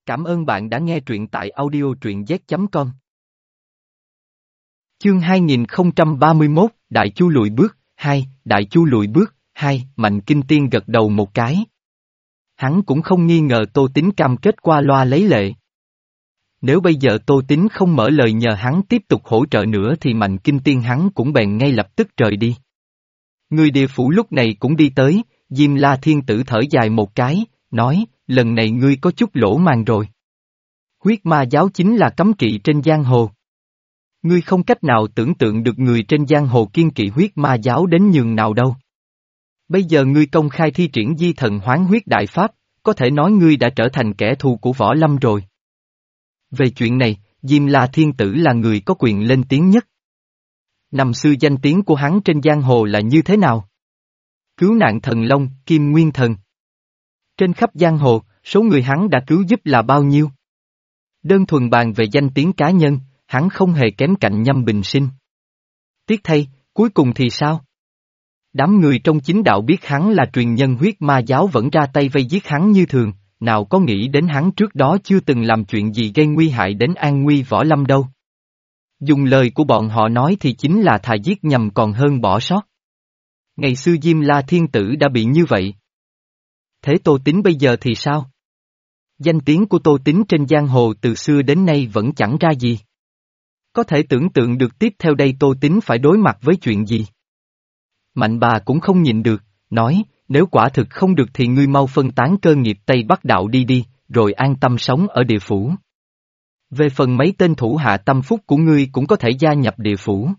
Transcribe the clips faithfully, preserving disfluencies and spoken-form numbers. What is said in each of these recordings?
Cảm ơn bạn đã nghe truyện tại audio truyện z chấm com. Chương hai nghìn không trăm ba mươi mốt, Đại Chu lùi bước, hai, Đại Chu lùi bước, hai, Mạnh Kinh Tiên gật đầu một cái. Hắn cũng không nghi ngờ Tô Tín cam kết qua loa lấy lệ. Nếu bây giờ Tô Tín không mở lời nhờ hắn tiếp tục hỗ trợ nữa thì Mạnh Kinh Tiên hắn cũng bèn ngay lập tức rời đi. Người địa phủ lúc này cũng đi tới, Diêm La Thiên Tử thở dài một cái, nói, lần này ngươi có chút lỗ màng rồi. Huyết ma giáo chính là cấm kỵ trên giang hồ. Ngươi không cách nào tưởng tượng được người trên giang hồ kiên kỵ huyết ma giáo đến nhường nào đâu. Bây giờ ngươi công khai thi triển di thần hoán huyết đại pháp, có thể nói ngươi đã trở thành kẻ thù của võ lâm rồi. Về chuyện này, Diêm La Thiên Tử là người có quyền lên tiếng nhất. Năm xưa danh tiếng của hắn trên giang hồ là như thế nào? Cứu nạn thần long, Kim Nguyên Thần. Trên khắp giang hồ, số người hắn đã cứu giúp là bao nhiêu? Đơn thuần bàn về danh tiếng cá nhân, hắn không hề kém cạnh Nhâm Bình Sinh. Tiếc thay, cuối cùng thì sao? Đám người trong chính đạo biết hắn là truyền nhân huyết ma giáo vẫn ra tay vây giết hắn như thường, nào có nghĩ đến hắn trước đó chưa từng làm chuyện gì gây nguy hại đến an nguy võ lâm đâu. Dùng lời của bọn họ nói thì chính là thà giết nhầm còn hơn bỏ sót. Ngày xưa Diêm La Thiên Tử đã bị như vậy. Thế Tô Tín bây giờ thì sao? Danh tiếng của Tô Tín trên giang hồ từ xưa đến nay vẫn chẳng ra gì. Có thể tưởng tượng được tiếp theo đây Tô Tín phải đối mặt với chuyện gì? Mạnh bà cũng không nhịn được, nói, nếu quả thực không được thì ngươi mau phân tán cơ nghiệp Tây Bắc Đạo đi đi, rồi an tâm sống ở địa phủ. Về phần mấy tên thủ hạ tâm phúc của ngươi cũng có thể gia nhập địa phủ.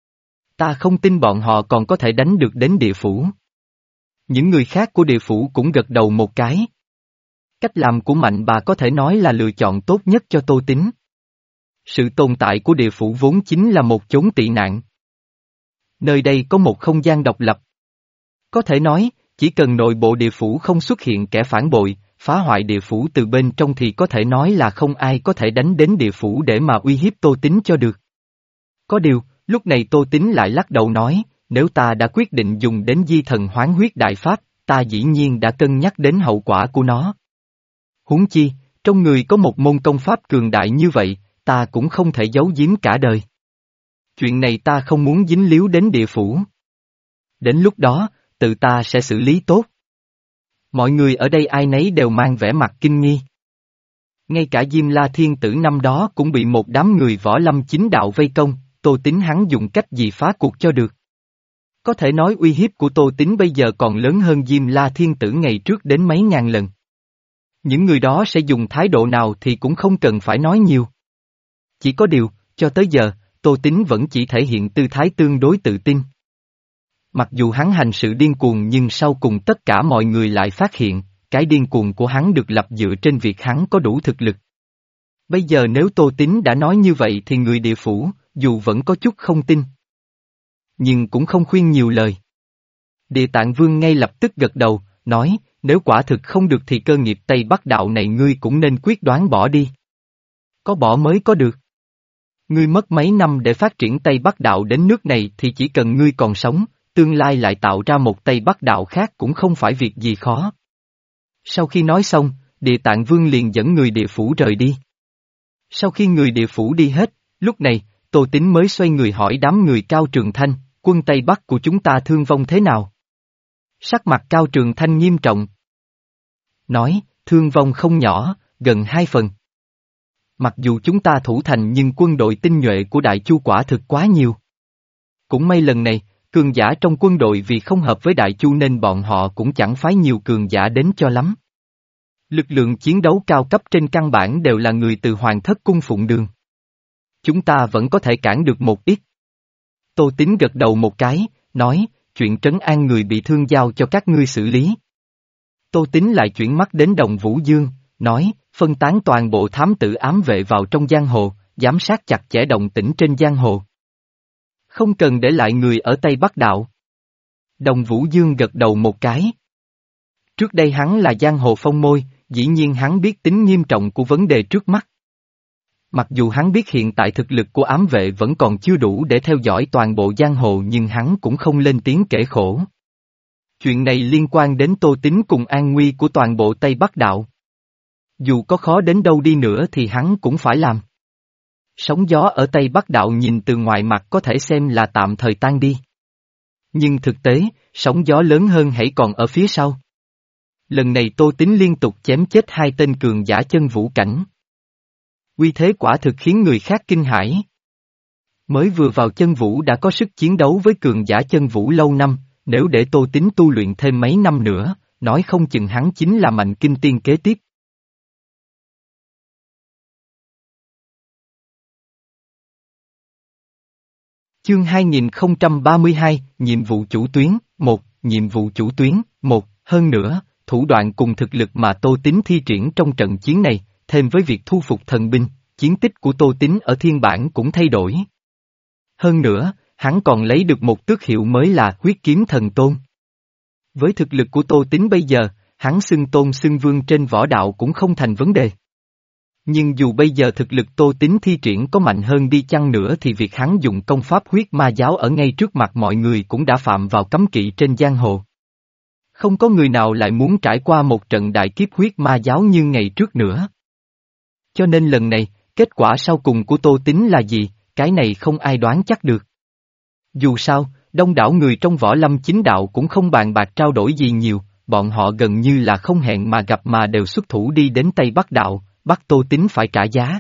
Ta không tin bọn họ còn có thể đánh được đến địa phủ. Những người khác của địa phủ cũng gật đầu một cái. Cách làm của Mạnh bà có thể nói là lựa chọn tốt nhất cho Tô Tín. Sự tồn tại của địa phủ vốn chính là một chốn tị nạn. Nơi đây có một không gian độc lập. Có thể nói, chỉ cần nội bộ địa phủ không xuất hiện kẻ phản bội, phá hoại địa phủ từ bên trong thì có thể nói là không ai có thể đánh đến địa phủ để mà uy hiếp Tô Tín cho được. Có điều, lúc này Tô Tín lại lắc đầu nói, nếu ta đã quyết định dùng đến di thần hoán huyết đại pháp, ta dĩ nhiên đã cân nhắc đến hậu quả của nó. Huống chi, trong người có một môn công pháp cường đại như vậy, ta cũng không thể giấu giếm cả đời. Chuyện này ta không muốn dính líu đến địa phủ. Đến lúc đó, tự ta sẽ xử lý tốt. Mọi người ở đây ai nấy đều mang vẻ mặt kinh nghi. Ngay cả Diêm La Thiên Tử năm đó cũng bị một đám người võ lâm chính đạo vây công, Tô Tín hắn dùng cách gì phá cuộc cho được. Có thể nói uy hiếp của Tô Tín bây giờ còn lớn hơn Diêm La Thiên Tử ngày trước đến mấy ngàn lần. Những người đó sẽ dùng thái độ nào thì cũng không cần phải nói nhiều. Chỉ có điều, cho tới giờ, Tô Tín vẫn chỉ thể hiện tư thái tương đối tự tin. Mặc dù hắn hành sự điên cuồng nhưng sau cùng tất cả mọi người lại phát hiện, cái điên cuồng của hắn được lập dựa trên việc hắn có đủ thực lực. Bây giờ nếu Tô Tín đã nói như vậy thì người địa phủ, dù vẫn có chút không tin, nhưng cũng không khuyên nhiều lời. Địa Tạng Vương ngay lập tức gật đầu, nói, nếu quả thực không được thì cơ nghiệp Tây Bắc Đạo này ngươi cũng nên quyết đoán bỏ đi. Có bỏ mới có được. Ngươi mất mấy năm để phát triển Tây Bắc Đạo đến nước này thì chỉ cần ngươi còn sống, tương lai lại tạo ra một Tây Bắc Đạo khác cũng không phải việc gì khó. Sau khi nói xong, Địa Tạng Vương liền dẫn người địa phủ rời đi. Sau khi người địa phủ đi hết, lúc này, Tô Tín mới xoay người hỏi đám người Cao Trường Thanh, quân Tây Bắc của chúng ta thương vong thế nào? Sắc mặt Cao Trường Thanh nghiêm trọng. Nói, thương vong không nhỏ, gần hai phần. Mặc dù chúng ta thủ thành nhưng quân đội tinh nhuệ của Đại Chu quả thực quá nhiều. Cũng may lần này, cường giả trong quân đội vì không hợp với Đại Chu nên bọn họ cũng chẳng phái nhiều cường giả đến cho lắm. Lực lượng chiến đấu cao cấp trên căn bản đều là người từ Hoàng Thất Cung Phụng Đường. Chúng ta vẫn có thể cản được một ít. Tô Tín gật đầu một cái, nói, chuyện trấn an người bị thương giao cho các ngươi xử lý. Tô Tín lại chuyển mắt đến Đồng Vũ Dương, nói, phân tán toàn bộ thám tử ám vệ vào trong giang hồ, giám sát chặt chẽ động tĩnh trên giang hồ. Không cần để lại người ở Tây Bắc Đạo. Đồng Vũ Dương gật đầu một cái. Trước đây hắn là giang hồ phong môi, dĩ nhiên hắn biết tính nghiêm trọng của vấn đề trước mắt. Mặc dù hắn biết hiện tại thực lực của ám vệ vẫn còn chưa đủ để theo dõi toàn bộ giang hồ nhưng hắn cũng không lên tiếng kể khổ. Chuyện này liên quan đến Tô Tín cùng an nguy của toàn bộ Tây Bắc Đạo. Dù có khó đến đâu đi nữa thì hắn cũng phải làm. Sóng gió ở Tây Bắc Đạo nhìn từ ngoài mặt có thể xem là tạm thời tan đi. Nhưng thực tế, sóng gió lớn hơn hãy còn ở phía sau. Lần này Tô Tín liên tục chém chết hai tên cường giả chân vũ cảnh. Uy thế quả thực khiến người khác kinh hãi. Mới vừa vào chân vũ đã có sức chiến đấu với cường giả chân vũ lâu năm, nếu để Tô Tín tu luyện thêm mấy năm nữa, nói không chừng hắn chính là mạnh kinh tiên kế tiếp. Chương hai nghìn không trăm ba mươi hai, nhiệm vụ chủ tuyến, một, nhiệm vụ chủ tuyến, một, hơn nữa, thủ đoạn cùng thực lực mà Tô Tín thi triển trong trận chiến này, thêm với việc thu phục thần binh, chiến tích của Tô Tín ở thiên bản cũng thay đổi. Hơn nữa, hắn còn lấy được một tước hiệu mới là huyết kiếm thần tôn. Với thực lực của Tô Tín bây giờ, hắn xưng tôn xưng vương trên võ đạo cũng không thành vấn đề. Nhưng dù bây giờ thực lực Tô Tín thi triển có mạnh hơn đi chăng nữa thì việc hắn dùng công pháp huyết ma giáo ở ngay trước mặt mọi người cũng đã phạm vào cấm kỵ trên giang hồ. Không có người nào lại muốn trải qua một trận đại kiếp huyết ma giáo như ngày trước nữa. Cho nên lần này, kết quả sau cùng của Tô Tín là gì, cái này không ai đoán chắc được. Dù sao, đông đảo người trong võ lâm chính đạo cũng không bàn bạc trao đổi gì nhiều, bọn họ gần như là không hẹn mà gặp mà đều xuất thủ đi đến Tây Bắc Đạo, bắt Tô Tín phải trả giá.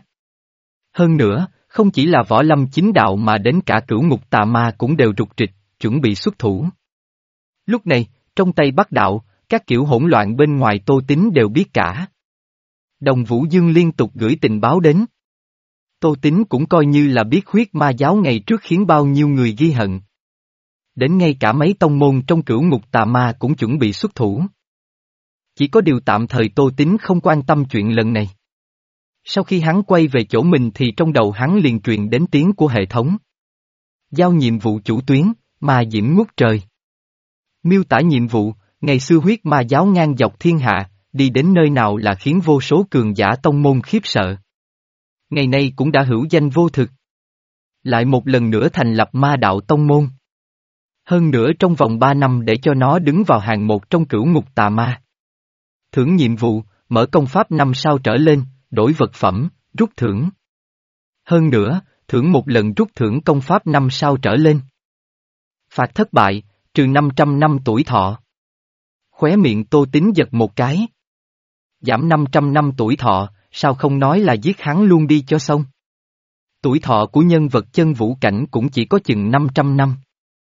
Hơn nữa, không chỉ là võ lâm chính đạo mà đến cả cửu ngục tà ma cũng đều rục rịch, chuẩn bị xuất thủ. Lúc này, trong Tây Bắc Đạo, các kiểu hỗn loạn bên ngoài Tô Tín đều biết cả. Đồng Vũ Dương liên tục gửi tình báo đến. Tô Tín cũng coi như là biết huyết ma giáo ngày trước khiến bao nhiêu người ghi hận. Đến ngay cả mấy tông môn trong cửu ngục tà ma cũng chuẩn bị xuất thủ. Chỉ có điều tạm thời Tô Tín không quan tâm chuyện lần này. Sau khi hắn quay về chỗ mình thì trong đầu hắn liền truyền đến tiếng của hệ thống. Giao nhiệm vụ chủ tuyến, ma diễm ngút trời. Miêu tả nhiệm vụ, ngày xưa huyết ma giáo ngang dọc thiên hạ, đi đến nơi nào là khiến vô số cường giả tông môn khiếp sợ. Ngày nay cũng đã hữu danh vô thực. Lại một lần nữa thành lập ma đạo tông môn. Hơn nữa trong vòng ba năm để cho nó đứng vào hàng một trong cửu ngục tà ma. Thưởng nhiệm vụ, mở công pháp năm sao trở lên, đổi vật phẩm, rút thưởng. Hơn nữa, thưởng một lần rút thưởng công pháp năm sao trở lên. Phạt thất bại, trừ năm trăm năm tuổi thọ. Khóe miệng Tô Tín giật một cái. Giảm năm trăm năm tuổi thọ, sao không nói là giết hắn luôn đi cho xong. Tuổi thọ của nhân vật chân vũ cảnh cũng chỉ có chừng năm trăm năm.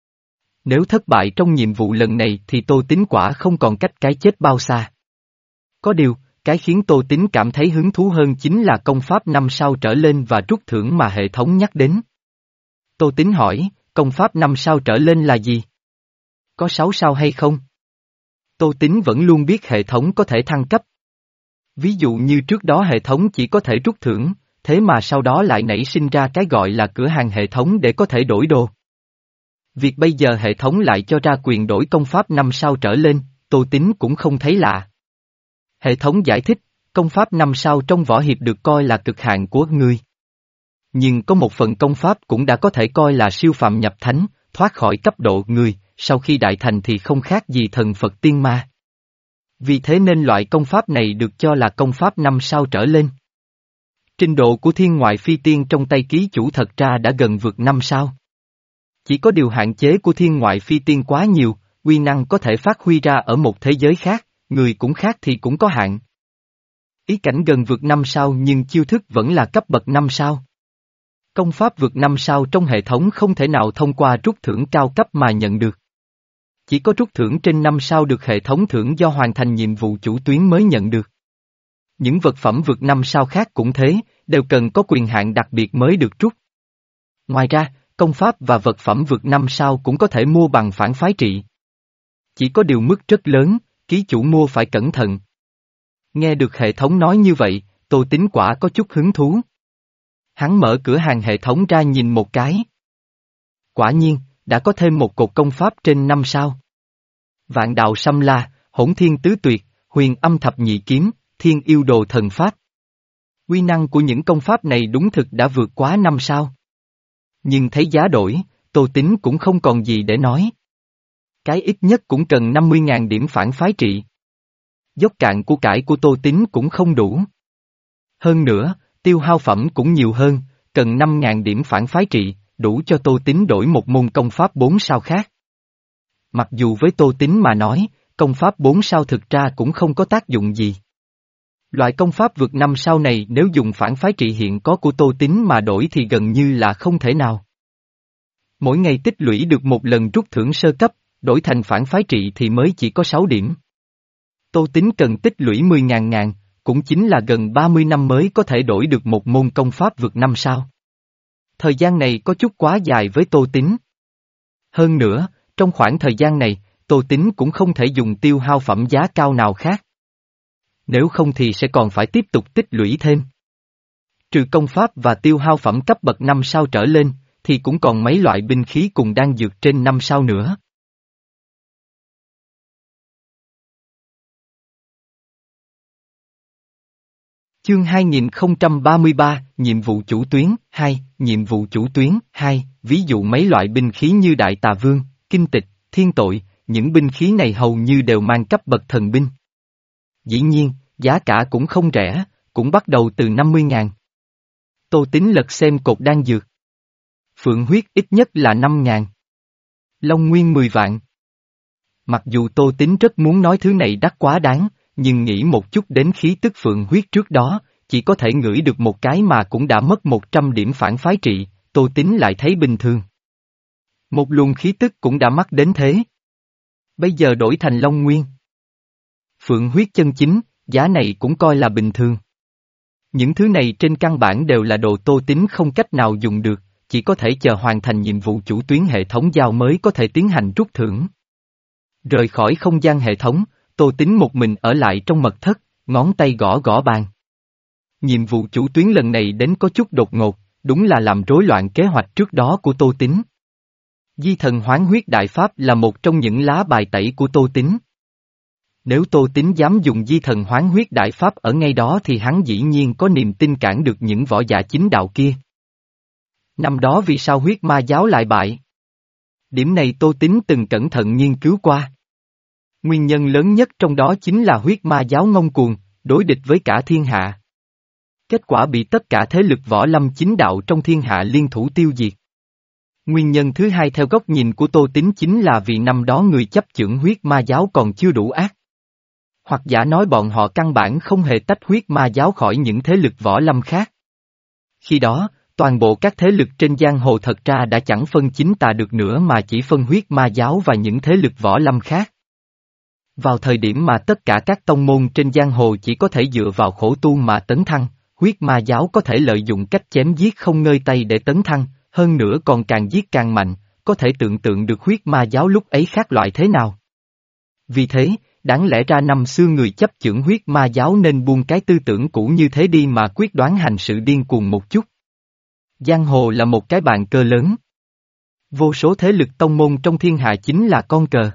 Nếu thất bại trong nhiệm vụ lần này thì Tô Tín quả không còn cách cái chết bao xa. Có điều, cái khiến Tô Tín cảm thấy hứng thú hơn chính là công pháp năm sao trở lên và rút thưởng mà hệ thống nhắc đến. Tô Tín hỏi, công pháp năm sao trở lên là gì? Có sáu sao hay không? Tô Tín vẫn luôn biết hệ thống có thể thăng cấp. Ví dụ như trước đó hệ thống chỉ có thể rút thưởng, thế mà sau đó lại nảy sinh ra cái gọi là cửa hàng hệ thống để có thể đổi đồ. Việc bây giờ hệ thống lại cho ra quyền đổi công pháp năm sao trở lên, Tô Tín cũng không thấy lạ. Hệ thống giải thích, công pháp năm sao trong võ hiệp được coi là cực hạn của ngươi. Nhưng có một phần công pháp cũng đã có thể coi là siêu phàm nhập thánh, thoát khỏi cấp độ người, sau khi đại thành thì không khác gì thần Phật tiên ma. Vì thế nên loại công pháp này được cho là công pháp năm sao trở lên. Trình độ của thiên ngoại phi tiên trong tay ký chủ thật ra đã gần vượt năm sao. Chỉ có điều hạn chế của thiên ngoại phi tiên quá nhiều, uy năng có thể phát huy ra ở một thế giới khác, người cũng khác thì cũng có hạn. Ý cảnh gần vượt năm sao nhưng chiêu thức vẫn là cấp bậc năm sao. Công pháp vượt năm sao trong hệ thống không thể nào thông qua rút thưởng cao cấp mà nhận được. Chỉ có rút thưởng trên năm sao được hệ thống thưởng do hoàn thành nhiệm vụ chủ tuyến mới nhận được. Những vật phẩm vượt năm sao khác cũng thế, đều cần có quyền hạn đặc biệt mới được rút. Ngoài ra, công pháp và vật phẩm vượt năm sao cũng có thể mua bằng phản phái trị. Chỉ có điều mức rất lớn, ký chủ mua phải cẩn thận. Nghe được hệ thống nói như vậy, Tô Tín quả có chút hứng thú. Hắn mở cửa hàng hệ thống ra nhìn một cái. Quả nhiên, đã có thêm một cột công pháp trên năm sao. Vạn đạo xâm la, hỗn thiên tứ tuyệt, huyền âm thập nhị kiếm, thiên yêu đồ thần pháp. Uy năng của những công pháp này đúng thực đã vượt quá năm sao. Nhưng thấy giá đổi, Tô Tín cũng không còn gì để nói. Cái ít nhất cũng cần năm mươi nghìn điểm phản phái trị. Dốc cạn của cải của Tô Tín cũng không đủ. Hơn nữa, tiêu hao phẩm cũng nhiều hơn, cần năm ngàn điểm phản phái trị, đủ cho Tô Tín đổi một môn công pháp bốn sao khác. Mặc dù với Tô Tín mà nói, công pháp bốn sao thực ra cũng không có tác dụng gì. Loại công pháp vượt năm sao này nếu dùng phản phái trị hiện có của Tô Tín mà đổi thì gần như là không thể nào. Mỗi ngày tích lũy được một lần rút thưởng sơ cấp, đổi thành phản phái trị thì mới chỉ có sáu điểm. Tô Tín cần tích lũy mười ngàn ngàn, cũng chính là gần ba mươi năm mới có thể đổi được một môn công pháp vượt năm sao. Thời gian này có chút quá dài với Tô Tín. Hơn nữa, trong khoảng thời gian này, Tô Tín cũng không thể dùng tiêu hao phẩm giá cao nào khác. Nếu không thì sẽ còn phải tiếp tục tích lũy thêm. Trừ công pháp và tiêu hao phẩm cấp bậc năm sao trở lên, thì cũng còn mấy loại binh khí cùng đan dược trên năm sao nữa. Chương hai nghìn không trăm ba mươi ba, nhiệm vụ chủ tuyến, hai, nhiệm vụ chủ tuyến, hai, ví dụ mấy loại binh khí như Đại Tà Vương, Kinh Tịch, Thiên Tội, những binh khí này hầu như đều mang cấp bậc thần binh. Dĩ nhiên, giá cả cũng không rẻ, cũng bắt đầu từ năm mươi ngàn. Tô Tín lật xem cột đan dược. Phượng huyết ít nhất là năm ngàn. Long nguyên mười vạn. Mặc dù Tô Tín rất muốn nói thứ này đắt quá đáng, nhưng nghĩ một chút đến khí tức phượng huyết trước đó, chỉ có thể ngửi được một cái mà cũng đã mất một trăm điểm phản phái trị, Tô Tín lại thấy bình thường. Một luồng khí tức cũng đã mắc đến thế. Bây giờ đổi thành Long Nguyên. Phượng huyết chân chính, giá này cũng coi là bình thường. Những thứ này trên căn bản đều là đồ Tô Tín không cách nào dùng được, chỉ có thể chờ hoàn thành nhiệm vụ chủ tuyến hệ thống giao mới có thể tiến hành rút thưởng. Rời khỏi không gian hệ thống, Tô Tín một mình ở lại trong mật thất, ngón tay gõ gõ bàn. Nhiệm vụ chủ tuyến lần này đến có chút đột ngột, đúng là làm rối loạn kế hoạch trước đó của Tô Tín. Di thần hoán huyết đại pháp là một trong những lá bài tẩy của Tô Tín. Nếu Tô Tín dám dùng di thần hoán huyết đại pháp ở ngay đó thì hắn dĩ nhiên có niềm tin cản được những võ giả chính đạo kia. Năm đó vì sao huyết ma giáo lại bại? Điểm này Tô Tín từng cẩn thận nghiên cứu qua. Nguyên nhân lớn nhất trong đó chính là huyết ma giáo ngông cuồng, đối địch với cả thiên hạ. Kết quả bị tất cả thế lực võ lâm chính đạo trong thiên hạ liên thủ tiêu diệt. Nguyên nhân thứ hai theo góc nhìn của Tô Tín chính là vì năm đó người chấp chưởng huyết ma giáo còn chưa đủ ác. Hoặc giả nói bọn họ căn bản không hề tách huyết ma giáo khỏi những thế lực võ lâm khác. Khi đó, toàn bộ các thế lực trên giang hồ thật ra đã chẳng phân chính tà được nữa mà chỉ phân huyết ma giáo và những thế lực võ lâm khác. Vào thời điểm mà tất cả các tông môn trên giang hồ chỉ có thể dựa vào khổ tu mà tấn thăng, huyết ma giáo có thể lợi dụng cách chém giết không ngơi tay để tấn thăng, hơn nữa còn càng giết càng mạnh, có thể tưởng tượng được huyết ma giáo lúc ấy khác loại thế nào. Vì thế, đáng lẽ ra năm xưa người chấp chưởng huyết ma giáo nên buông cái tư tưởng cũ như thế đi mà quyết đoán hành sự điên cuồng một chút. Giang hồ là một cái bàn cờ lớn. Vô số thế lực tông môn trong thiên hạ chính là con cờ.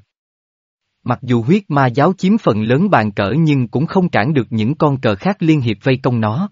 Mặc dù huyết ma giáo chiếm phần lớn bàn cờ nhưng cũng không cản được những con cờ khác liên hiệp vây công nó.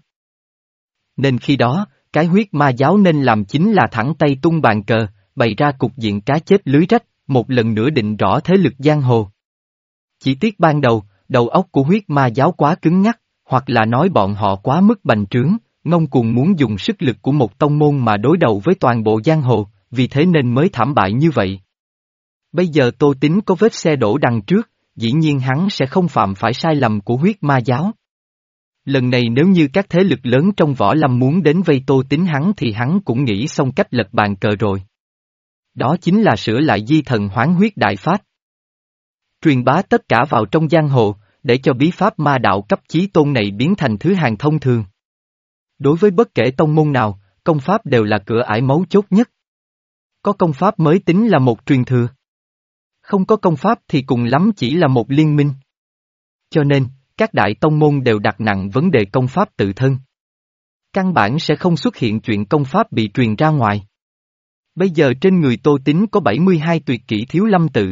Nên khi đó, cái huyết ma giáo nên làm chính là thẳng tay tung bàn cờ, bày ra cục diện cá chết lưới rách, một lần nữa định rõ thế lực giang hồ. Chỉ tiếc ban đầu, đầu óc của huyết ma giáo quá cứng nhắc, hoặc là nói bọn họ quá mức bành trướng, ngông cuồng muốn dùng sức lực của một tông môn mà đối đầu với toàn bộ giang hồ, vì thế nên mới thảm bại như vậy. Bây giờ Tô Tín có vết xe đổ đằng trước, dĩ nhiên hắn sẽ không phạm phải sai lầm của huyết ma giáo. Lần này nếu như các thế lực lớn trong võ lâm muốn đến vây Tô Tín hắn thì hắn cũng nghĩ xong cách lật bàn cờ rồi. Đó chính là sửa lại di thần hoán huyết đại pháp. Truyền bá tất cả vào trong giang hồ, để cho bí pháp ma đạo cấp chí tôn này biến thành thứ hàng thông thường. Đối với bất kể tông môn nào, công pháp đều là cửa ải mấu chốt nhất. Có công pháp mới tính là một truyền thừa. Không có công pháp thì cùng lắm chỉ là một liên minh. Cho nên, các đại tông môn đều đặt nặng vấn đề công pháp tự thân. Căn bản sẽ không xuất hiện chuyện công pháp bị truyền ra ngoài. Bây giờ trên người Tô Tín có bảy mươi hai tuyệt kỹ thiếu lâm tự.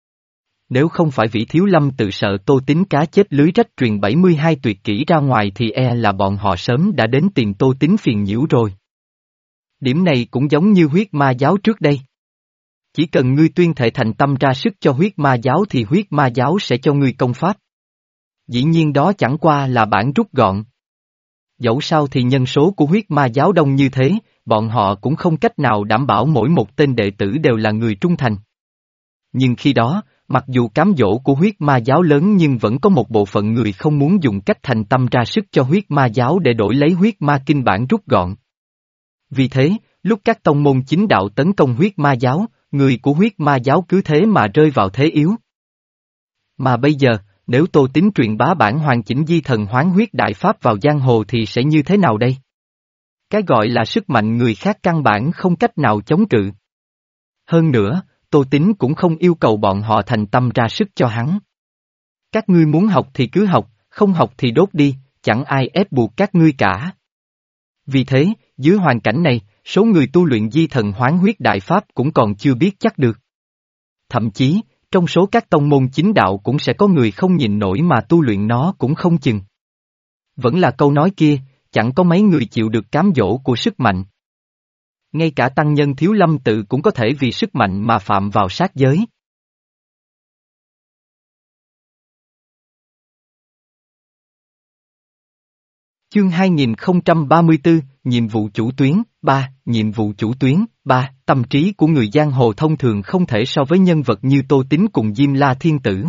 Nếu không phải vị thiếu lâm tự sợ Tô Tín cá chết lưới rách truyền bảy mươi hai tuyệt kỹ ra ngoài thì e là bọn họ sớm đã đến tìm Tô Tín phiền nhiễu rồi. Điểm này cũng giống như huyết ma giáo trước đây. Chỉ cần ngươi tuyên thệ thành tâm ra sức cho huyết ma giáo thì huyết ma giáo sẽ cho ngươi công pháp. Dĩ nhiên đó chẳng qua là bản rút gọn. Dẫu sao thì nhân số của huyết ma giáo đông như thế, bọn họ cũng không cách nào đảm bảo mỗi một tên đệ tử đều là người trung thành. Nhưng khi đó, mặc dù cám dỗ của huyết ma giáo lớn nhưng vẫn có một bộ phận người không muốn dùng cách thành tâm ra sức cho huyết ma giáo để đổi lấy huyết ma kinh bản rút gọn. Vì thế, lúc các tông môn chính đạo tấn công huyết ma giáo, người của huyết ma giáo cứ thế mà rơi vào thế yếu. Mà bây giờ, nếu Tô Tín truyền bá bản hoàn chỉnh di thần hoán huyết đại pháp vào giang hồ thì sẽ như thế nào đây? Cái gọi là sức mạnh người khác căn bản không cách nào chống cự. Hơn nữa, Tô Tín cũng không yêu cầu bọn họ thành tâm ra sức cho hắn. Các ngươi muốn học thì cứ học, không học thì đốt đi, chẳng ai ép buộc các ngươi cả. Vì thế, dưới hoàn cảnh này, số người tu luyện di thần hoán huyết đại pháp cũng còn chưa biết chắc được. Thậm chí, trong số các tông môn chính đạo cũng sẽ có người không nhìn nổi mà tu luyện nó cũng không chừng. Vẫn là câu nói kia, chẳng có mấy người chịu được cám dỗ của sức mạnh. Ngay cả tăng nhân Thiếu Lâm Tự cũng có thể vì sức mạnh mà phạm vào sát giới. Chương hai nghìn không trăm ba mươi tư, nhiệm vụ chủ tuyến, ba, nhiệm vụ chủ tuyến, ba, tâm trí của người giang hồ thông thường không thể so với nhân vật như Tô Tín cùng Diêm La Thiên Tử.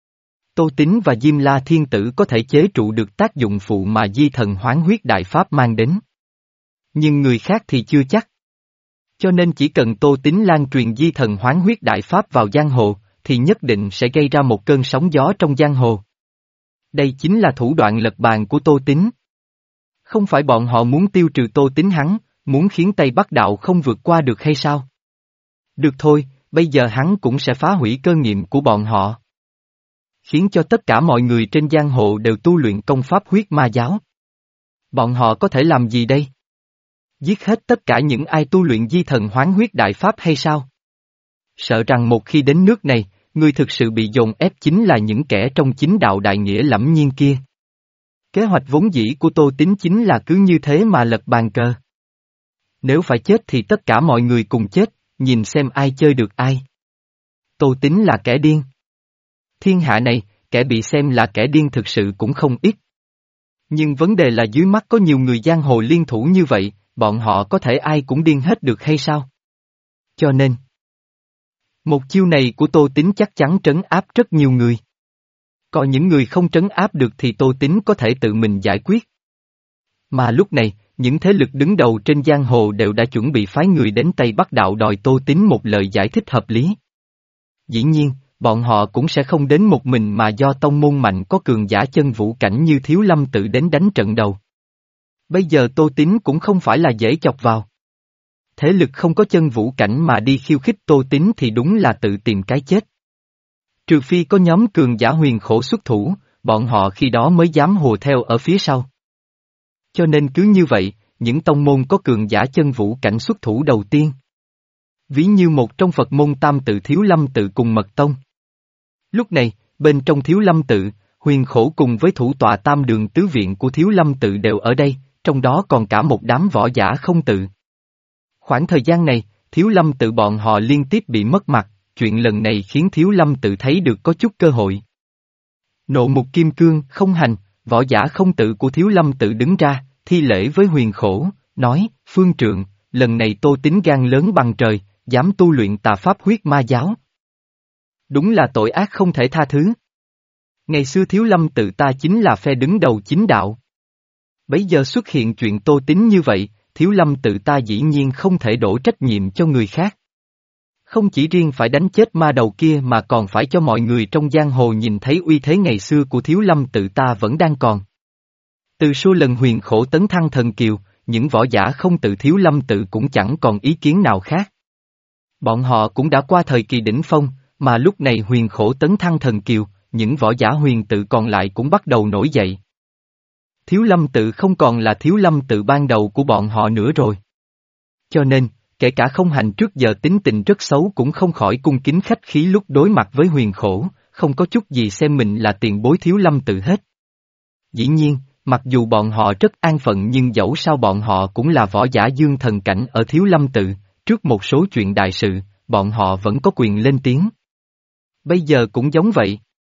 Tô Tín và Diêm La Thiên Tử có thể chế trụ được tác dụng phụ mà di thần hoán huyết đại pháp mang đến. Nhưng người khác thì chưa chắc. Cho nên chỉ cần Tô Tín lan truyền di thần hoán huyết đại pháp vào giang hồ, thì nhất định sẽ gây ra một cơn sóng gió trong giang hồ. Đây chính là thủ đoạn lật bàn của Tô Tín. Không phải bọn họ muốn tiêu trừ Tô Tín hắn, muốn khiến Tây Bắc Đạo không vượt qua được hay sao? Được thôi, bây giờ hắn cũng sẽ phá hủy cơ nghiệp của bọn họ. Khiến cho tất cả mọi người trên giang hồ đều tu luyện công pháp huyết ma giáo. Bọn họ có thể làm gì đây? Giết hết tất cả những ai tu luyện di thần hoán huyết đại pháp hay sao? Sợ rằng một khi đến nước này, người thực sự bị dồn ép chính là những kẻ trong chính đạo đại nghĩa lẫm nhiên kia. Kế hoạch vốn dĩ của Tô Tín chính là cứ như thế mà lật bàn cờ. Nếu phải chết thì tất cả mọi người cùng chết, nhìn xem ai chơi được ai. Tô Tín là kẻ điên. Thiên hạ này, kẻ bị xem là kẻ điên thực sự cũng không ít. Nhưng vấn đề là dưới mắt có nhiều người giang hồ liên thủ như vậy, bọn họ có thể ai cũng điên hết được hay sao? Cho nên, một chiêu này của Tô Tín chắc chắn trấn áp rất nhiều người. Còn những người không trấn áp được thì Tô Tín có thể tự mình giải quyết. Mà lúc này, những thế lực đứng đầu trên giang hồ đều đã chuẩn bị phái người đến Tây Bắc Đạo đòi Tô Tín một lời giải thích hợp lý. Dĩ nhiên, bọn họ cũng sẽ không đến một mình mà do tông môn mạnh có cường giả chân vũ cảnh như Thiếu Lâm Tự đến đánh trận đầu. Bây giờ Tô Tín cũng không phải là dễ chọc vào. Thế lực không có chân vũ cảnh mà đi khiêu khích Tô Tín thì đúng là tự tìm cái chết. Trừ phi có nhóm cường giả huyền khổ xuất thủ, bọn họ khi đó mới dám hùa theo ở phía sau. Cho nên cứ như vậy, những tông môn có cường giả chân vũ cảnh xuất thủ đầu tiên. Ví như một trong Phật môn Tam Tự Thiếu Lâm Tự cùng Mật Tông. Lúc này, bên trong Thiếu Lâm Tự, huyền khổ cùng với thủ tọa Tam Đường Tứ Viện của Thiếu Lâm Tự đều ở đây, trong đó còn cả một đám võ giả không tự. Khoảng thời gian này, Thiếu Lâm Tự bọn họ liên tiếp bị mất mặt, chuyện lần này khiến Thiếu Lâm Tự thấy được có chút cơ hội. Nộ Mục Kim Cương, không hành, võ giả không tự của Thiếu Lâm Tự đứng ra, thi lễ với huyền khổ, nói, Phương Trượng, lần này Tô Tín gan lớn bằng trời, dám tu luyện tà pháp huyết ma giáo. Đúng là tội ác không thể tha thứ. Ngày xưa Thiếu Lâm Tự ta chính là phe đứng đầu chính đạo. Bấy giờ xuất hiện chuyện Tô Tín như vậy, Thiếu Lâm Tự ta dĩ nhiên không thể đổ trách nhiệm cho người khác. Không chỉ riêng phải đánh chết ma đầu kia mà còn phải cho mọi người trong giang hồ nhìn thấy uy thế ngày xưa của Thiếu Lâm Tự ta vẫn đang còn. Từ số lần huyền khổ tấn thăng thần kiều, những võ giả không tự Thiếu Lâm Tự cũng chẳng còn ý kiến nào khác. Bọn họ cũng đã qua thời kỳ đỉnh phong, mà lúc này huyền khổ tấn thăng thần kiều, những võ giả huyền tự còn lại cũng bắt đầu nổi dậy. Thiếu Lâm Tự không còn là Thiếu Lâm Tự ban đầu của bọn họ nữa rồi. Cho nên, kể cả không hành trước giờ tính tình rất xấu cũng không khỏi cung kính khách khí lúc đối mặt với huyền khổ, không có chút gì xem mình là tiền bối Thiếu Lâm Tự hết. Dĩ nhiên, mặc dù bọn họ rất an phận nhưng dẫu sao bọn họ cũng là võ giả dương thần cảnh ở Thiếu Lâm Tự, trước một số chuyện đại sự, bọn họ vẫn có quyền lên tiếng. Bây giờ cũng giống vậy.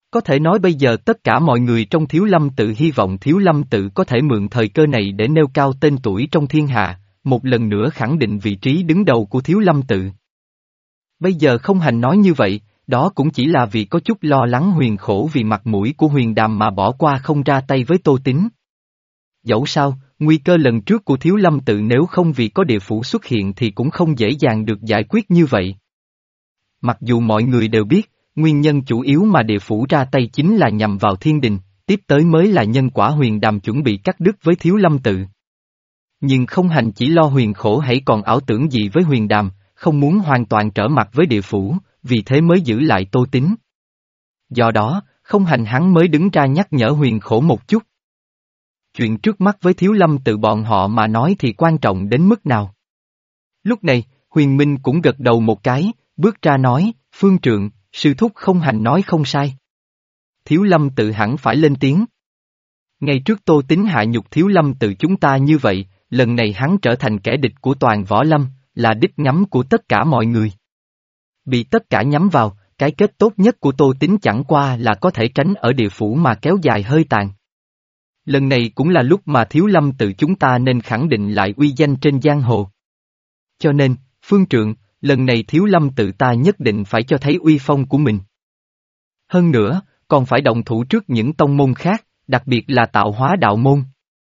Có thể nói bây giờ tất cả mọi người trong Thiếu Lâm Tự hy vọng Thiếu Lâm Tự có thể mượn thời cơ này để nêu cao tên tuổi trong thiên hạ, một lần nữa khẳng định vị trí đứng đầu của Thiếu Lâm Tự. Bây giờ không hành nói như vậy, đó cũng chỉ là vì có chút lo lắng Huyền Khổ vì mặt mũi của Huyền Đàm mà bỏ qua không ra tay với Tô Tín. Dẫu sao, nguy cơ lần trước của Thiếu Lâm Tự nếu không vì có địa phủ xuất hiện thì cũng không dễ dàng được giải quyết như vậy. Mặc dù mọi người đều biết, nguyên nhân chủ yếu mà địa phủ ra tay chính là nhằm vào thiên đình, tiếp tới mới là nhân quả Huyền Đàm chuẩn bị cắt đứt với Thiếu Lâm Tự. Nhưng không hành chỉ lo Huyền Khổ hãy còn ảo tưởng gì với Huyền Đàm, không muốn hoàn toàn trở mặt với địa phủ, vì thế mới giữ lại Tô Tín. Do đó, không hành hắn mới đứng ra nhắc nhở Huyền Khổ một chút. Chuyện trước mắt với Thiếu Lâm Tự bọn họ mà nói thì quan trọng đến mức nào. Lúc này, Huyền Minh cũng gật đầu một cái, bước ra nói, Phương Trượng, sư thúc không hành nói không sai. Thiếu Lâm Tự hẳn phải lên tiếng. Ngay trước Tô Tín hạ nhục Thiếu Lâm Tự chúng ta như vậy, lần này hắn trở thành kẻ địch của toàn võ lâm, là đích ngắm của tất cả mọi người. Bị tất cả nhắm vào, cái kết tốt nhất của Tô Tín chẳng qua là có thể tránh ở địa phủ mà kéo dài hơi tàn. Lần này cũng là lúc mà Thiếu Lâm Tự chúng ta nên khẳng định lại uy danh trên giang hồ. Cho nên, Phương Trượng, lần này Thiếu Lâm Tự ta nhất định phải cho thấy uy phong của mình. Hơn nữa, còn phải động thủ trước những tông môn khác, đặc biệt là Tạo Hóa đạo môn.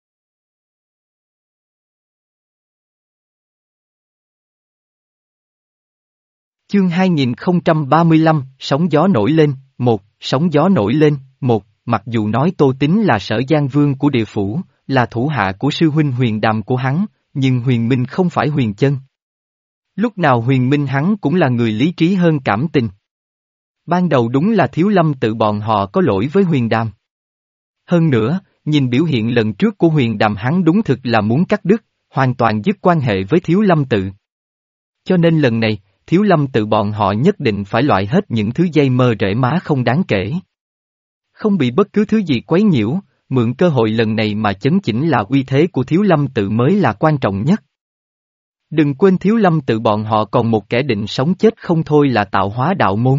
Chương hai nghìn không trăm ba mươi lăm, sóng gió nổi lên, một, sóng gió nổi lên, một, mặc dù nói Tô Tín là Sở Giang Vương của địa phủ, là thủ hạ của sư huynh Huyền Đàm của hắn, nhưng Huyền Minh không phải Huyền Chân. Lúc nào Huyền Minh hắn cũng là người lý trí hơn cảm tình. Ban đầu đúng là Thiếu Lâm Tự bọn họ có lỗi với Huyền Đàm. Hơn nữa, nhìn biểu hiện lần trước của Huyền Đàm hắn đúng thực là muốn cắt đứt, hoàn toàn dứt quan hệ với Thiếu Lâm Tự. Cho nên lần này, Thiếu Lâm Tự bọn họ nhất định phải loại hết những thứ dây mơ rễ má không đáng kể. Không bị bất cứ thứ gì quấy nhiễu, mượn cơ hội lần này mà chấn chỉnh là uy thế của Thiếu Lâm Tự mới là quan trọng nhất. Đừng quên Thiếu Lâm Tự bọn họ còn một kẻ định sống chết không thôi là Tạo Hóa đạo môn.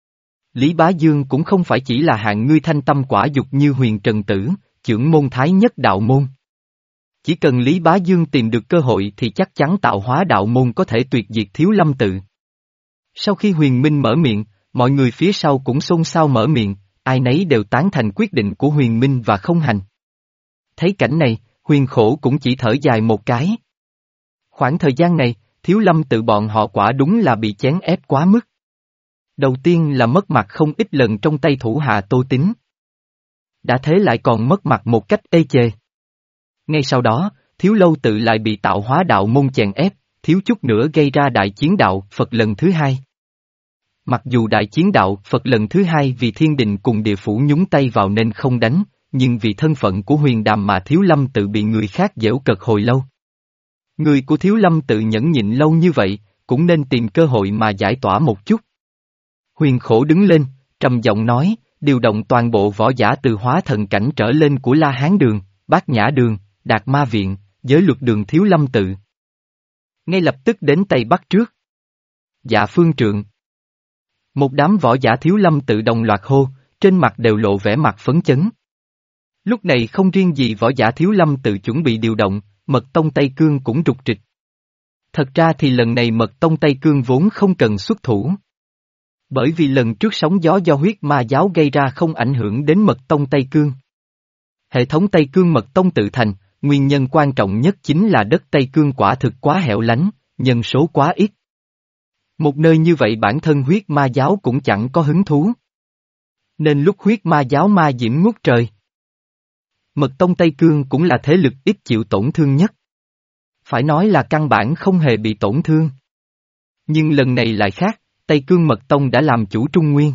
Lý Bá Dương cũng không phải chỉ là hạng ngươi thanh tâm quả dục như Huyền Trần Tử, chưởng môn thái nhất đạo môn. Chỉ cần Lý Bá Dương tìm được cơ hội thì chắc chắn Tạo Hóa đạo môn có thể tuyệt diệt Thiếu Lâm Tự. Sau khi Huyền Minh mở miệng, mọi người phía sau cũng xôn xao mở miệng, ai nấy đều tán thành quyết định của Huyền Minh và không hành. Thấy cảnh này, Huyền Khổ cũng chỉ thở dài một cái. Khoảng thời gian này, Thiếu Lâm Tự bọn họ quả đúng là bị chèn ép quá mức. Đầu tiên là mất mặt không ít lần trong tay thủ hạ Tô Tín. Đã thế lại còn mất mặt một cách ê chề. Ngay sau đó, Thiếu Lâu Tự lại bị Tạo Hóa đạo môn chèn ép, thiếu chút nữa gây ra đại chiến đạo Phật lần thứ hai. Mặc dù đại chiến đạo Phật lần thứ hai vì thiên đình cùng địa phủ nhúng tay vào nên không đánh, nhưng vì thân phận của Huyền Đàm mà Thiếu Lâm Tự bị người khác giễu cợt hồi lâu. Người của Thiếu Lâm Tự nhẫn nhịn lâu như vậy, cũng nên tìm cơ hội mà giải tỏa một chút. Huyền Khổ đứng lên, trầm giọng nói, điều động toàn bộ võ giả từ hóa thần cảnh trở lên của La Hán Đường, Bát Nhã Đường, Đạt Ma Viện, Giới Luật Đường Thiếu Lâm Tự. Ngay lập tức đến Tây Bắc trước. Dạ Phương Trượng. Một đám võ giả Thiếu Lâm Tự đồng loạt hô, trên mặt đều lộ vẻ mặt phấn chấn. Lúc này không riêng gì võ giả Thiếu Lâm Tự chuẩn bị điều động, Mật Tông Tây Cương cũng trục trịch. Thật ra thì lần này Mật Tông Tây Cương vốn không cần xuất thủ. Bởi vì lần trước sóng gió do huyết ma giáo gây ra không ảnh hưởng đến Mật Tông Tây Cương. Hệ thống Tây Cương Mật Tông tự thành, nguyên nhân quan trọng nhất chính là đất Tây Cương quả thực quá hẻo lánh, nhân số quá ít. Một nơi như vậy bản thân huyết ma giáo cũng chẳng có hứng thú. Nên lúc huyết ma giáo ma diễm ngút trời. Mật Tông Tây Cương cũng là thế lực ít chịu tổn thương nhất. Phải nói là căn bản không hề bị tổn thương. Nhưng lần này lại khác, Tây Cương Mật Tông đã làm chủ Trung Nguyên.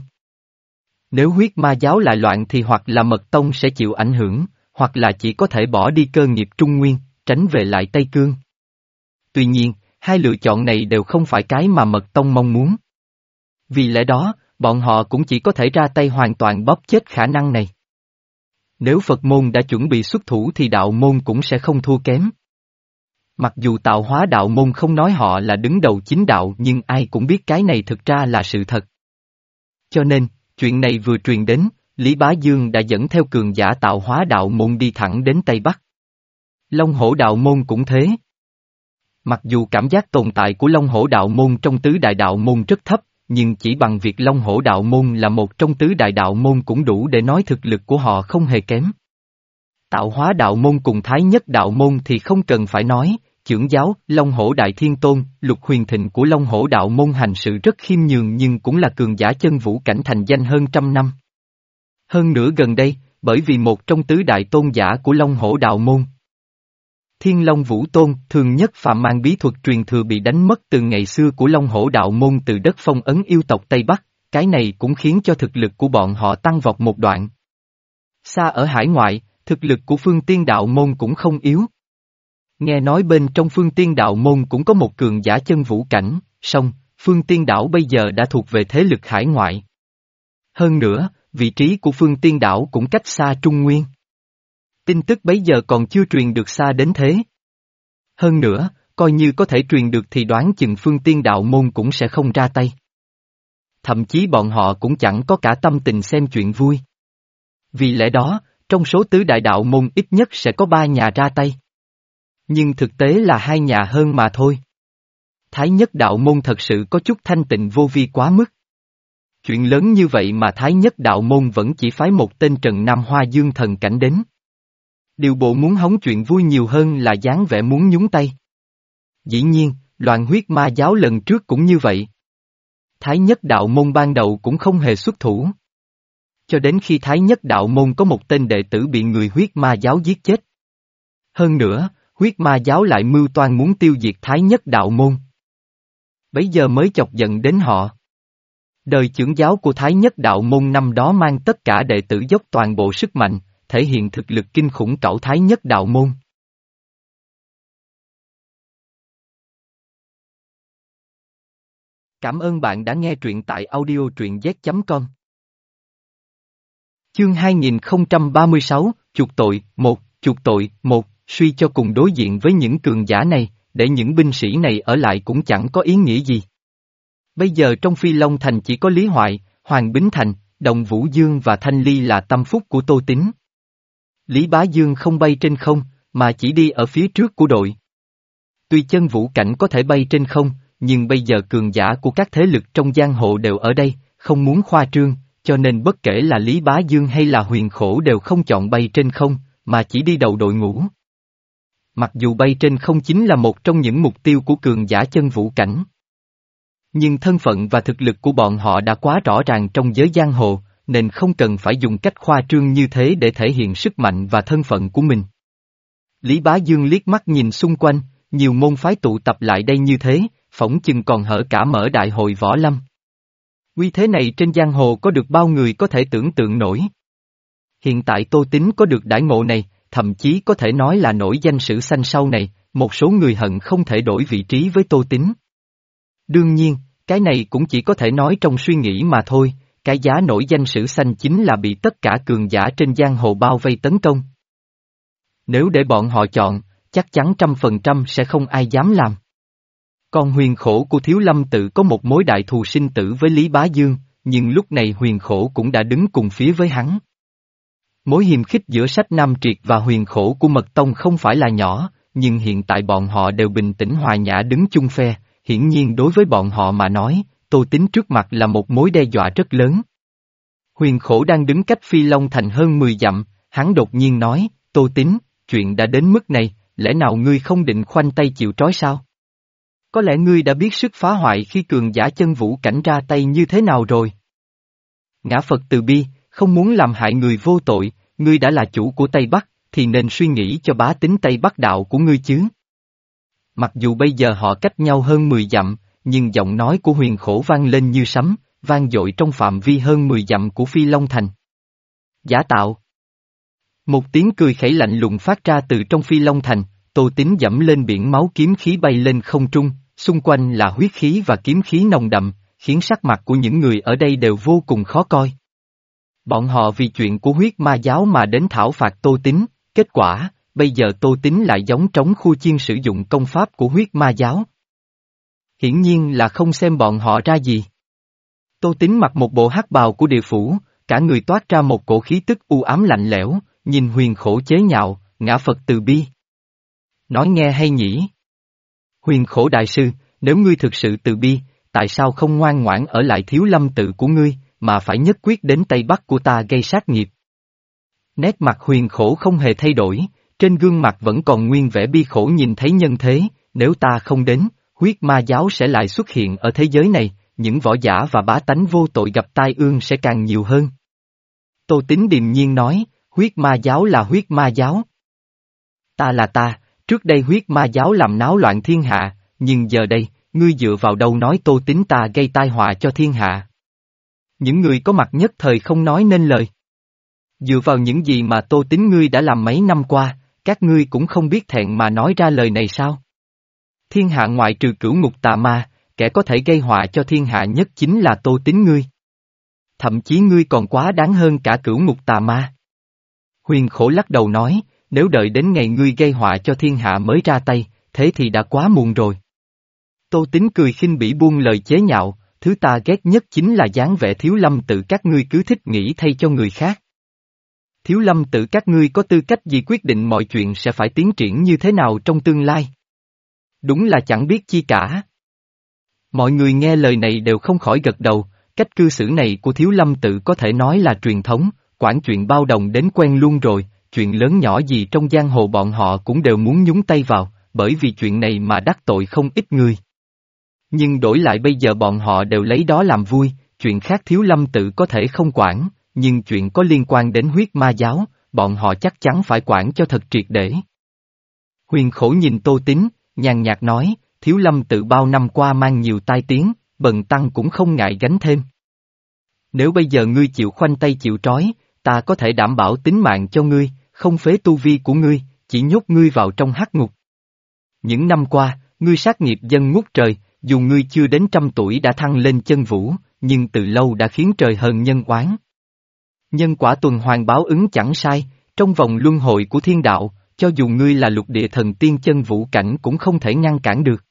Nếu huyết ma giáo lại loạn thì hoặc là Mật Tông sẽ chịu ảnh hưởng, hoặc là chỉ có thể bỏ đi cơ nghiệp Trung Nguyên, tránh về lại Tây Cương. Tuy nhiên, hai lựa chọn này đều không phải cái mà Mật Tông mong muốn. Vì lẽ đó, bọn họ cũng chỉ có thể ra tay hoàn toàn bóp chết khả năng này. Nếu Phật môn đã chuẩn bị xuất thủ thì đạo môn cũng sẽ không thua kém. Mặc dù Tạo Hóa đạo môn không nói họ là đứng đầu chính đạo nhưng ai cũng biết cái này thực ra là sự thật. Cho nên, chuyện này vừa truyền đến, Lý Bá Dương đã dẫn theo cường giả tạo hóa đạo môn đi thẳng đến Tây Bắc. Long Hổ đạo môn cũng thế. Mặc dù cảm giác tồn tại của Long Hổ đạo môn trong tứ đại đạo môn rất thấp, nhưng chỉ bằng việc Long Hổ đạo môn là một trong tứ đại đạo môn cũng đủ để nói thực lực của họ không hề kém. Tạo hóa đạo môn cùng Thái Nhất đạo môn thì không cần phải nói, chưởng giáo, Long Hổ Đại Thiên Tôn, Lục Huyền Thịnh của Long Hổ đạo môn hành sự rất khiêm nhường nhưng cũng là cường giả chân vũ cảnh thành danh hơn trăm năm. Hơn nữa gần đây, bởi vì một trong tứ đại tôn giả của Long Hổ đạo môn, Thiên Long Vũ Tôn, thường nhất Phạm mang bí thuật truyền thừa bị đánh mất từ ngày xưa của Long Hổ đạo môn từ đất phong ấn yêu tộc Tây Bắc, cái này cũng khiến cho thực lực của bọn họ tăng vọt một đoạn. Xa ở hải ngoại, thực lực của Phương Tiên đạo môn cũng không yếu. Nghe nói bên trong Phương Tiên đạo môn cũng có một cường giả chân vũ cảnh, song, Phương Tiên đảo bây giờ đã thuộc về thế lực hải ngoại. Hơn nữa, vị trí của Phương Tiên đảo cũng cách xa Trung Nguyên. Tin tức bấy giờ còn chưa truyền được xa đến thế. Hơn nữa, coi như có thể truyền được thì đoán chừng Phương Tiên đạo môn cũng sẽ không ra tay. Thậm chí bọn họ cũng chẳng có cả tâm tình xem chuyện vui. Vì lẽ đó, trong số tứ đại đạo môn ít nhất sẽ có ba nhà ra tay. Nhưng thực tế là hai nhà hơn mà thôi. Thái Nhất đạo môn thật sự có chút thanh tịnh vô vi quá mức. Chuyện lớn như vậy mà Thái Nhất đạo môn vẫn chỉ phái một tên Trần Nam Hoa Dương thần cảnh đến. Điều bộ muốn hóng chuyện vui nhiều hơn là dáng vẻ muốn nhúng tay. Dĩ nhiên, loạn huyết ma giáo lần trước cũng như vậy. Thái Nhất đạo môn ban đầu cũng không hề xuất thủ. Cho đến khi Thái Nhất đạo môn có một tên đệ tử bị người huyết ma giáo giết chết. Hơn nữa, huyết ma giáo lại mưu toan muốn tiêu diệt Thái Nhất đạo môn. Bấy giờ mới chọc giận đến họ. Đời chưởng giáo của Thái Nhất đạo môn năm đó mang tất cả đệ tử dốc toàn bộ sức mạnh, thể hiện thực lực kinh khủng cẩu Thái Nhất đạo môn. Cảm ơn bạn đã nghe truyện tại audio truyện z chấm com. Chương hai nghìn không trăm ba mươi sáu, chuộc tội, một, chuộc tội, một, suy cho cùng đối diện với những cường giả này, để những binh sĩ này ở lại cũng chẳng có ý nghĩa gì. Bây giờ trong Phi Long Thành chỉ có Lý Hoại, Hoàng Bính Thành, Đồng Vũ Dương và Thanh Ly là tâm phúc của Tô Tín. Lý Bá Dương không bay trên không, mà chỉ đi ở phía trước của đội. Tuy chân vũ cảnh có thể bay trên không, nhưng bây giờ cường giả của các thế lực trong giang hồ đều ở đây, không muốn khoa trương, cho nên bất kể là Lý Bá Dương hay là Huyền Khổ đều không chọn bay trên không, mà chỉ đi đầu đội ngũ. Mặc dù bay trên không chính là một trong những mục tiêu của cường giả chân vũ cảnh. Nhưng thân phận và thực lực của bọn họ đã quá rõ ràng trong giới giang hồ, nên không cần phải dùng cách khoa trương như thế để thể hiện sức mạnh và thân phận của mình. Lý Bá Dương liếc mắt nhìn xung quanh, nhiều môn phái tụ tập lại đây như thế, phỏng chừng còn hở cả mở đại hội võ lâm. Uy thế này trên giang hồ có được bao người có thể tưởng tượng nổi. Hiện tại Tô Tín có được đãi ngộ này, thậm chí có thể nói là nổi danh sử xanh sau này, một số người hận không thể đổi vị trí với Tô Tín. Đương nhiên, cái này cũng chỉ có thể nói trong suy nghĩ mà thôi, cái giá nổi danh sử xanh chính là bị tất cả cường giả trên giang hồ bao vây tấn công. Nếu để bọn họ chọn, chắc chắn trăm phần trăm sẽ không ai dám làm. Còn Huyền Khổ của Thiếu Lâm tự có một mối đại thù sinh tử với Lý Bá Dương, nhưng lúc này Huyền Khổ cũng đã đứng cùng phía với hắn. Mối hiềm khích giữa Sách Nam Triệt và Huyền Khổ của Mật Tông không phải là nhỏ, nhưng hiện tại bọn họ đều bình tĩnh hòa nhã đứng chung phe, hiển nhiên đối với bọn họ mà nói, Tô Tín trước mặt là một mối đe dọa rất lớn. Huyền Khổ đang đứng cách Phi Long Thành hơn mười dặm, hắn đột nhiên nói, Tô Tín, chuyện đã đến mức này, lẽ nào ngươi không định khoanh tay chịu trói sao? Có lẽ ngươi đã biết sức phá hoại khi cường giả chân vũ cảnh ra tay như thế nào rồi. Ngã Phật từ bi, không muốn làm hại người vô tội, ngươi đã là chủ của Tây Bắc, thì nên suy nghĩ cho bá tính Tây Bắc đạo của ngươi chứ. Mặc dù bây giờ họ cách nhau hơn mười dặm, nhưng giọng nói của Huyền Khổ vang lên như sấm, vang dội trong phạm vi hơn mười dặm của Phi Long Thành. Giả tạo. Một tiếng cười khẩy lạnh lùng phát ra từ trong Phi Long Thành, Tô Tín dẫm lên biển máu kiếm khí bay lên không trung, xung quanh là huyết khí và kiếm khí nồng đậm, khiến sắc mặt của những người ở đây đều vô cùng khó coi. Bọn họ vì chuyện của huyết ma giáo mà đến thảo phạt Tô Tín, kết quả, bây giờ Tô Tín lại giống trống khu chiên sử dụng công pháp của huyết ma giáo. Hiển nhiên là không xem bọn họ ra gì. Tô Tín mặc một bộ hắc bào của địa phủ, cả người toát ra một cổ khí tức u ám lạnh lẽo, nhìn Huyền Khổ chế nhạo, ngã Phật từ bi. Nói nghe hay nhỉ? Huyền Khổ đại sư, nếu ngươi thực sự từ bi, tại sao không ngoan ngoãn ở lại Thiếu Lâm tự của ngươi, mà phải nhất quyết đến Tây Bắc của ta gây sát nghiệp? Nét mặt Huyền Khổ không hề thay đổi, trên gương mặt vẫn còn nguyên vẻ bi khổ nhìn thấy nhân thế, nếu ta không đến, huyết ma giáo sẽ lại xuất hiện ở thế giới này, những võ giả và bá tánh vô tội gặp tai ương sẽ càng nhiều hơn. Tô Tín điềm nhiên nói, huyết ma giáo là huyết ma giáo. Ta là ta, trước đây huyết ma giáo làm náo loạn thiên hạ, nhưng giờ đây, ngươi dựa vào đâu nói Tô Tín ta gây tai họa cho thiên hạ? Những người có mặt nhất thời không nói nên lời. Dựa vào những gì mà Tô Tín ngươi đã làm mấy năm qua, các ngươi cũng không biết thẹn mà nói ra lời này sao? Thiên hạ ngoại trừ cửu ngục tà ma, kẻ có thể gây họa cho thiên hạ nhất chính là Tô Tín ngươi. Thậm chí ngươi còn quá đáng hơn cả cửu ngục tà ma. Huyền Khổ lắc đầu nói, nếu đợi đến ngày ngươi gây họa cho thiên hạ mới ra tay, thế thì đã quá muộn rồi. Tô Tín cười khinh bỉ buông lời chế nhạo, thứ ta ghét nhất chính là dáng vẻ Thiếu Lâm tự các ngươi cứ thích nghĩ thay cho người khác. Thiếu Lâm tự các ngươi có tư cách gì quyết định mọi chuyện sẽ phải tiến triển như thế nào trong tương lai? Đúng là chẳng biết chi cả. Mọi người nghe lời này đều không khỏi gật đầu, cách cư xử này của Thiếu Lâm tự có thể nói là truyền thống, quản chuyện bao đồng đến quen luôn rồi, chuyện lớn nhỏ gì trong giang hồ bọn họ cũng đều muốn nhúng tay vào, bởi vì chuyện này mà đắc tội không ít người. Nhưng đổi lại bây giờ bọn họ đều lấy đó làm vui, chuyện khác Thiếu Lâm tự có thể không quản, nhưng chuyện có liên quan đến huyết ma giáo, bọn họ chắc chắn phải quản cho thật triệt để. Huyền Khổ nhìn Tô Tín, nhàn nhạt nói, Thiếu Lâm tự bao năm qua mang nhiều tai tiếng, bần tăng cũng không ngại gánh thêm. Nếu bây giờ ngươi chịu khoanh tay chịu trói, ta có thể đảm bảo tính mạng cho ngươi, không phế tu vi của ngươi, chỉ nhốt ngươi vào trong hắc ngục. Những năm qua, ngươi sát nghiệp dân ngút trời, dù ngươi chưa đến trăm tuổi đã thăng lên chân vũ, nhưng từ lâu đã khiến trời hờn nhân oán. Nhân quả tuần hoàn báo ứng chẳng sai, trong vòng luân hồi của thiên đạo, cho dù ngươi là lục địa thần tiên chân vũ cảnh cũng không thể ngăn cản được.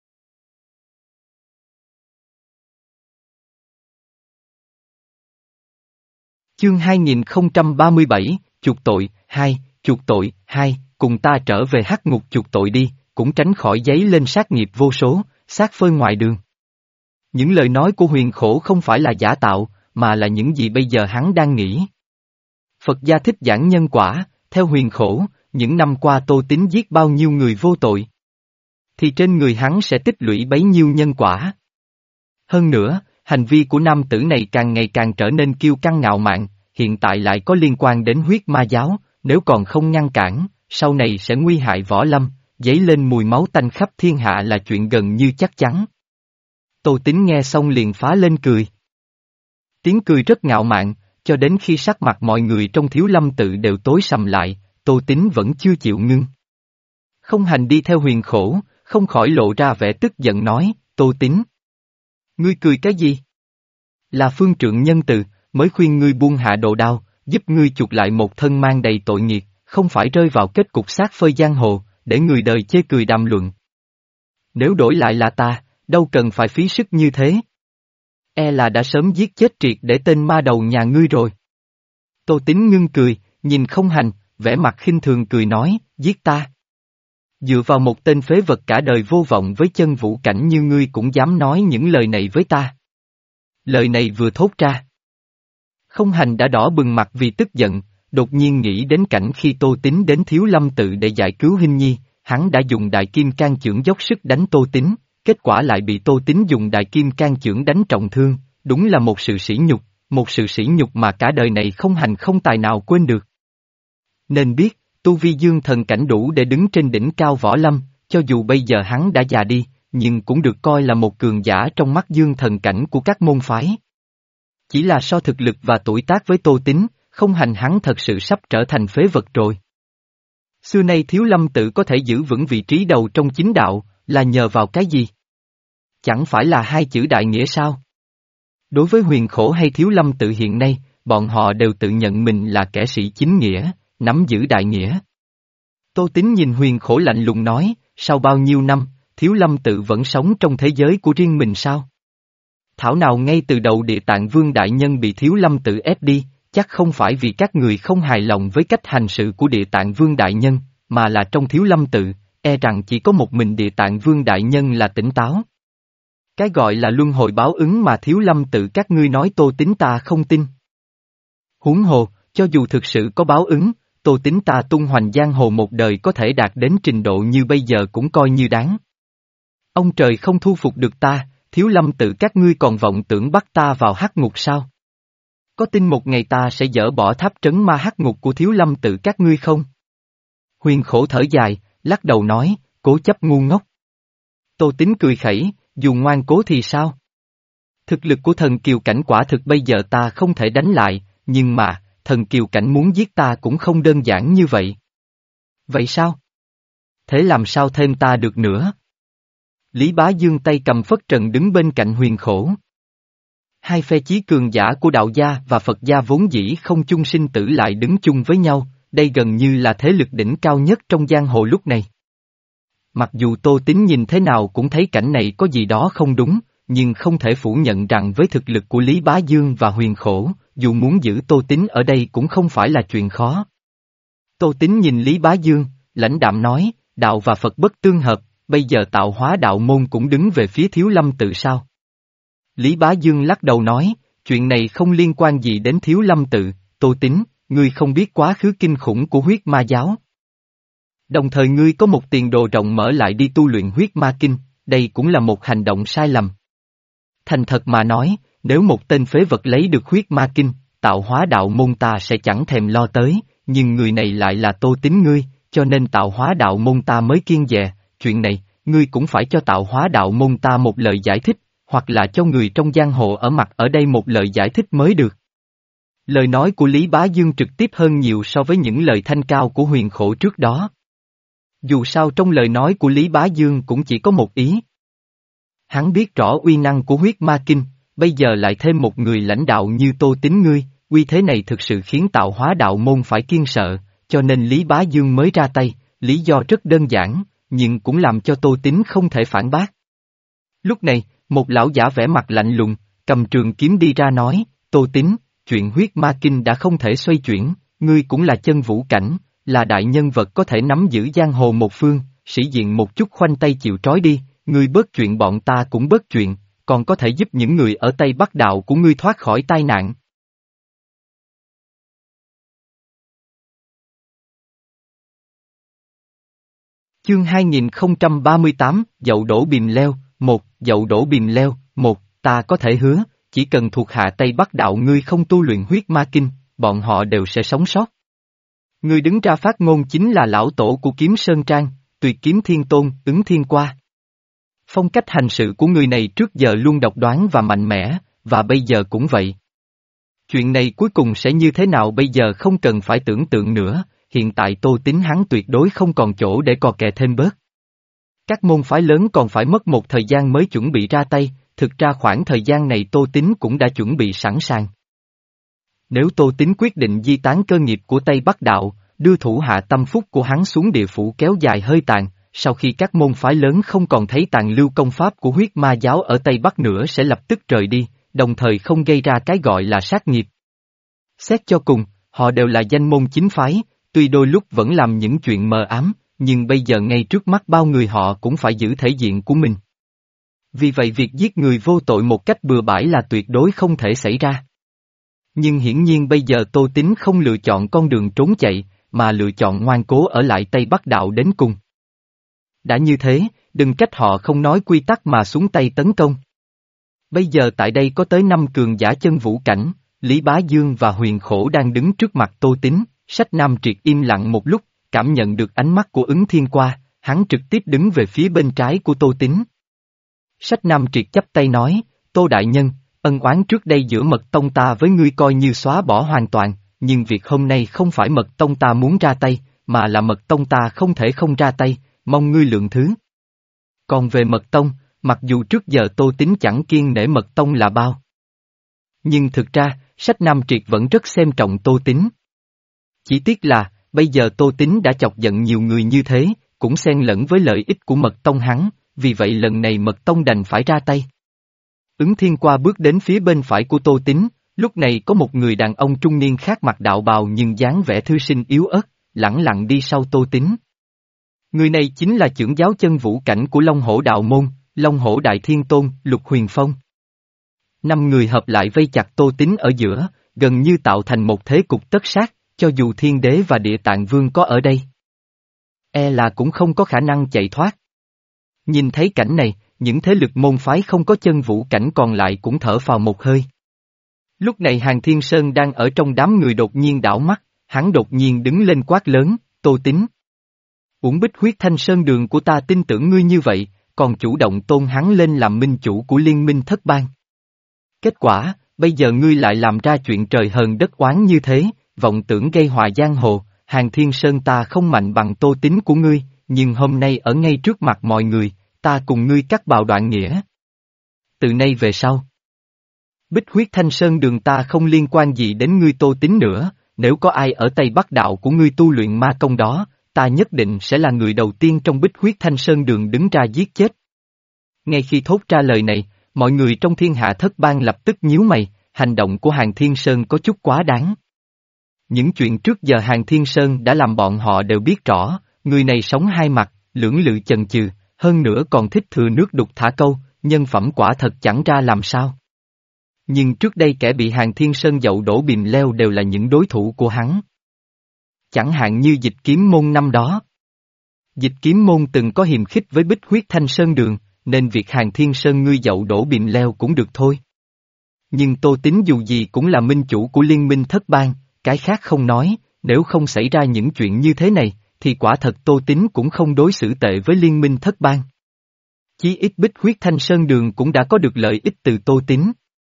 Chương hai nghìn không trăm ba mươi bảy, chuộc tội, hai, chuộc tội, hai, cùng ta trở về hắc ngục chuộc tội đi, cũng tránh khỏi giấy lên sát nghiệp vô số, sát phơi ngoài đường. Những lời nói của Huyền Khổ không phải là giả tạo, mà là những gì bây giờ hắn đang nghĩ. Phật gia thích giảng nhân quả, theo Huyền Khổ, những năm qua Tô Tín giết bao nhiêu người vô tội, thì trên người hắn sẽ tích lũy bấy nhiêu nhân quả. Hơn nữa, hành vi của nam tử này càng ngày càng trở nên kiêu căng ngạo mạn, hiện tại lại có liên quan đến huyết ma giáo, nếu còn không ngăn cản, sau này sẽ nguy hại võ lâm, dấy lên mùi máu tanh khắp thiên hạ là chuyện gần như chắc chắn. Tô Tín nghe xong liền phá lên cười. Tiếng cười rất ngạo mạn, cho đến khi sắc mặt mọi người trong Thiếu Lâm tự đều tối sầm lại, Tô Tín vẫn chưa chịu ngưng. Không hành đi theo Huyền Khổ, không khỏi lộ ra vẻ tức giận nói, Tô Tín. Ngươi cười cái gì? Là phương trượng nhân từ, mới khuyên ngươi buông hạ đồ đao, giúp ngươi chuộc lại một thân mang đầy tội nghiệt, không phải rơi vào kết cục xác phơi giang hồ, để người đời chê cười đàm luận. Nếu đổi lại là ta, đâu cần phải phí sức như thế. E là đã sớm giết chết triệt để tên ma đầu nhà ngươi rồi. Tô Tín ngưng cười, nhìn không hành, vẻ mặt khinh thường cười nói, giết ta. Dựa vào một tên phế vật cả đời vô vọng với chân vũ cảnh như ngươi cũng dám nói những lời này với ta. Lời này vừa thốt ra. Không hành đã đỏ bừng mặt vì tức giận, đột nhiên nghĩ đến cảnh khi Tô Tín đến Thiếu Lâm tự để giải cứu Hinh Nhi, hắn đã dùng đại kim can chưởng dốc sức đánh Tô Tín, kết quả lại bị Tô Tín dùng đại kim can chưởng đánh trọng thương, đúng là một sự sỉ nhục, một sự sỉ nhục mà cả đời này không hành không tài nào quên được. Nên biết, tu vi dương thần cảnh đủ để đứng trên đỉnh cao võ lâm, cho dù bây giờ hắn đã già đi, nhưng cũng được coi là một cường giả trong mắt dương thần cảnh của các môn phái. Chỉ là so thực lực và tuổi tác với Tô Tín, không hành hắn thật sự sắp trở thành phế vật rồi. Xưa nay Thiếu Lâm tự có thể giữ vững vị trí đầu trong chính đạo, là nhờ vào cái gì? Chẳng phải là hai chữ đại nghĩa sao? Đối với Huyền Khổ hay Thiếu Lâm tự hiện nay, bọn họ đều tự nhận mình là kẻ sĩ chính nghĩa, nắm giữ đại nghĩa. Tô Tín nhìn Huyền Khổ lạnh lùng nói, sau bao nhiêu năm, Thiếu Lâm tự vẫn sống trong thế giới của riêng mình sao? Thảo nào ngay từ đầu Địa Tạng Vương Đại Nhân bị Thiếu Lâm Tự ép đi, chắc không phải vì các người không hài lòng với cách hành sự của Địa Tạng Vương Đại Nhân, mà là trong Thiếu Lâm Tự, e rằng chỉ có một mình Địa Tạng Vương Đại Nhân là tỉnh táo. Cái gọi là luân hồi báo ứng mà Thiếu Lâm Tự các ngươi nói Tô Tín ta không tin. Huống hồ, cho dù thực sự có báo ứng, Tô Tín ta tung hoành giang hồ một đời có thể đạt đến trình độ như bây giờ cũng coi như đáng. Ông trời không thu phục được ta, Thiếu Lâm Tự các ngươi còn vọng tưởng bắt ta vào hắc ngục sao? Có tin một ngày ta sẽ dỡ bỏ tháp trấn ma hắc ngục của Thiếu Lâm Tự các ngươi không? Huyền Khổ thở dài, lắc đầu nói, cố chấp ngu ngốc. Tô Tín cười khẩy, dù ngoan cố thì sao? Thực lực của thần kiều cảnh quả thực bây giờ ta không thể đánh lại, nhưng mà, thần kiều cảnh muốn giết ta cũng không đơn giản như vậy. Vậy sao? Thế làm sao thêm ta được nữa? Lý Bá Dương tay cầm phất trần đứng bên cạnh Huyền Khổ. Hai phe chí cường giả của đạo gia và Phật gia vốn dĩ không chung sinh tử lại đứng chung với nhau, đây gần như là thế lực đỉnh cao nhất trong giang hồ lúc này. Mặc dù Tô Tín nhìn thế nào cũng thấy cảnh này có gì đó không đúng, nhưng không thể phủ nhận rằng với thực lực của Lý Bá Dương và Huyền Khổ, dù muốn giữ Tô Tín ở đây cũng không phải là chuyện khó. Tô Tín nhìn Lý Bá Dương, lãnh đạm nói, đạo và Phật bất tương hợp, bây giờ Tạo Hóa đạo môn cũng đứng về phía Thiếu Lâm Tự sao? Lý Bá Dương lắc đầu nói, chuyện này không liên quan gì đến Thiếu Lâm Tự, Tô Tín, ngươi không biết quá khứ kinh khủng của huyết ma giáo. Đồng thời ngươi có một tiền đồ rộng mở lại đi tu luyện huyết ma kinh, đây cũng là một hành động sai lầm. Thành thật mà nói, nếu một tên phế vật lấy được huyết ma kinh, Tạo Hóa đạo môn ta sẽ chẳng thèm lo tới, nhưng người này lại là Tô Tín ngươi, cho nên Tạo Hóa đạo môn ta mới kiêng dè, chuyện này, ngươi cũng phải cho Tạo Hóa đạo môn ta một lời giải thích, hoặc là cho người trong giang hồ ở mặt ở đây một lời giải thích mới được. Lời nói của Lý Bá Dương trực tiếp hơn nhiều so với những lời thanh cao của Huyền Khổ trước đó. Dù sao trong lời nói của Lý Bá Dương cũng chỉ có một ý. Hắn biết rõ uy năng của huyết ma kinh, bây giờ lại thêm một người lãnh đạo như Tô Tín ngươi, uy thế này thực sự khiến Tạo Hóa đạo môn phải kiêng sợ, cho nên Lý Bá Dương mới ra tay, lý do rất đơn giản, nhưng cũng làm cho Tô Tín không thể phản bác. Lúc này, một lão giả vẻ mặt lạnh lùng, cầm trường kiếm đi ra nói, Tô Tín, chuyện huyết ma kinh đã không thể xoay chuyển, ngươi cũng là chân vũ cảnh, là đại nhân vật có thể nắm giữ giang hồ một phương, sĩ diện một chút khoanh tay chịu trói đi, ngươi bớt chuyện bọn ta cũng bớt chuyện, còn có thể giúp những người ở Tây Bắc đạo của ngươi thoát khỏi tai nạn. Chương hai nghìn không trăm ba mươi tám, Dậu đổ bìm leo, một, Dậu đổ bìm leo, một, ta có thể hứa, chỉ cần thuộc hạ Tây Bắc đạo ngươi không tu luyện huyết ma kinh, bọn họ đều sẽ sống sót. Ngươi đứng ra phát ngôn chính là lão tổ của Kiếm Sơn Trang, Tuyệt Kiếm Thiên Tôn, Ứng Thiên Qua. Phong cách hành sự của người này trước giờ luôn độc đoán và mạnh mẽ, và bây giờ cũng vậy. Chuyện này cuối cùng sẽ như thế nào bây giờ không cần phải tưởng tượng nữa, hiện tại Tô Tín hắn tuyệt đối không còn chỗ để cò kè thêm bớt. Các môn phái lớn còn phải mất một thời gian mới chuẩn bị ra tay, thực ra khoảng thời gian này Tô Tín cũng đã chuẩn bị sẵn sàng. Nếu Tô Tín quyết định di tán cơ nghiệp của Tây Bắc Đạo, đưa thủ hạ tâm phúc của hắn xuống địa phủ kéo dài hơi tàn, sau khi các môn phái lớn không còn thấy tàn lưu công pháp của huyết ma giáo ở Tây Bắc nữa sẽ lập tức rời đi, đồng thời không gây ra cái gọi là sát nghiệp. Xét cho cùng, họ đều là danh môn chính phái, tuy đôi lúc vẫn làm những chuyện mờ ám, nhưng bây giờ ngay trước mắt bao người họ cũng phải giữ thể diện của mình. Vì vậy việc giết người vô tội một cách bừa bãi là tuyệt đối không thể xảy ra. Nhưng hiển nhiên bây giờ Tô Tín không lựa chọn con đường trốn chạy, mà lựa chọn ngoan cố ở lại Tây Bắc Đạo đến cùng. Đã như thế, đừng trách họ không nói quy tắc mà xuống tay tấn công. Bây giờ tại đây có tới năm cường giả chân vũ cảnh, Lý Bá Dương và Huyền Khổ đang đứng trước mặt Tô Tín, Sách Nam Triệt im lặng một lúc, cảm nhận được ánh mắt của Ứng Thiên Qua, hắn trực tiếp đứng về phía bên trái của Tô Tín. Sách Nam Triệt chắp tay nói, Tô Đại Nhân, ân oán trước đây giữa Mật Tông ta với ngươi coi như xóa bỏ hoàn toàn, nhưng việc hôm nay không phải Mật Tông ta muốn ra tay, mà là Mật Tông ta không thể không ra tay, mong ngươi lượng thứ. Còn về Mật Tông, mặc dù trước giờ Tô Tín chẳng kiêng nể Mật Tông là bao. Nhưng thực ra, Sách Nam Triệt vẫn rất xem trọng Tô Tín. Chỉ tiếc là, bây giờ Tô Tín đã chọc giận nhiều người như thế, cũng xen lẫn với lợi ích của Mật Tông hắn, vì vậy lần này Mật Tông đành phải ra tay. Ứng Thiên qua bước đến phía bên phải của Tô Tín, lúc này có một người đàn ông trung niên khác mặc đạo bào nhưng dáng vẻ thư sinh yếu ớt, lẳng lặng đi sau Tô Tín. Người này chính là chưởng giáo chân vũ cảnh của Long Hổ Đạo Môn, Long Hổ Đại Thiên Tôn, Lục Huyền Phong. Năm người hợp lại vây chặt Tô Tín ở giữa, gần như tạo thành một thế cục tất sát, cho dù Thiên Đế và Địa Tạng Vương có ở đây, e là cũng không có khả năng chạy thoát. Nhìn thấy cảnh này, những thế lực môn phái không có chân vũ cảnh còn lại cũng thở phào một hơi. Lúc này Hàn Thiên Sơn đang ở trong đám người đột nhiên đảo mắt, hắn đột nhiên đứng lên quát lớn, Tô Tín. Uổng Bích Huyết Thanh Sơn Đường của ta tin tưởng ngươi như vậy, còn chủ động tôn hắn lên làm minh chủ của liên minh thất bang. Kết quả, bây giờ ngươi lại làm ra chuyện trời hờn đất oán như thế, vọng tưởng gây họa giang hồ, Hàn Thiên Sơn ta không mạnh bằng Tô Tín của ngươi, nhưng hôm nay ở ngay trước mặt mọi người, ta cùng ngươi cắt bào đoạn nghĩa. Từ nay về sau, Bích Huyết Thanh Sơn Đường ta không liên quan gì đến ngươi Tô Tín nữa, nếu có ai ở Tây Bắc đạo của ngươi tu luyện ma công đó, ta nhất định sẽ là người đầu tiên trong Bích Huyết Thanh Sơn Đường đứng ra giết chết. Ngay khi thốt ra lời này, mọi người trong thiên hạ thất bang lập tức nhíu mày, hành động của Hàn Thiên Sơn có chút quá đáng. Những chuyện trước giờ Hàn Thiên Sơn đã làm bọn họ đều biết rõ, người này sống hai mặt, lưỡng lự chần chừ, hơn nữa còn thích thừa nước đục thả câu, nhân phẩm quả thật chẳng ra làm sao. Nhưng trước đây kẻ bị Hàn Thiên Sơn dậu đổ bìm leo đều là những đối thủ của hắn. Chẳng hạn như Dịch Kiếm Môn năm đó. Dịch Kiếm Môn từng có hiềm khích với Bích Huyết Thanh Sơn Đường, nên việc Hàn Thiên Sơn ngươi dậu đổ bìm leo cũng được thôi. Nhưng Tô Tín dù gì cũng là minh chủ của liên minh thất bang, cái khác không nói, nếu không xảy ra những chuyện như thế này, thì quả thật Tô Tín cũng không đối xử tệ với liên minh thất bang. Chí ít Bích Huyết Thanh Sơn Đường cũng đã có được lợi ích từ Tô Tín.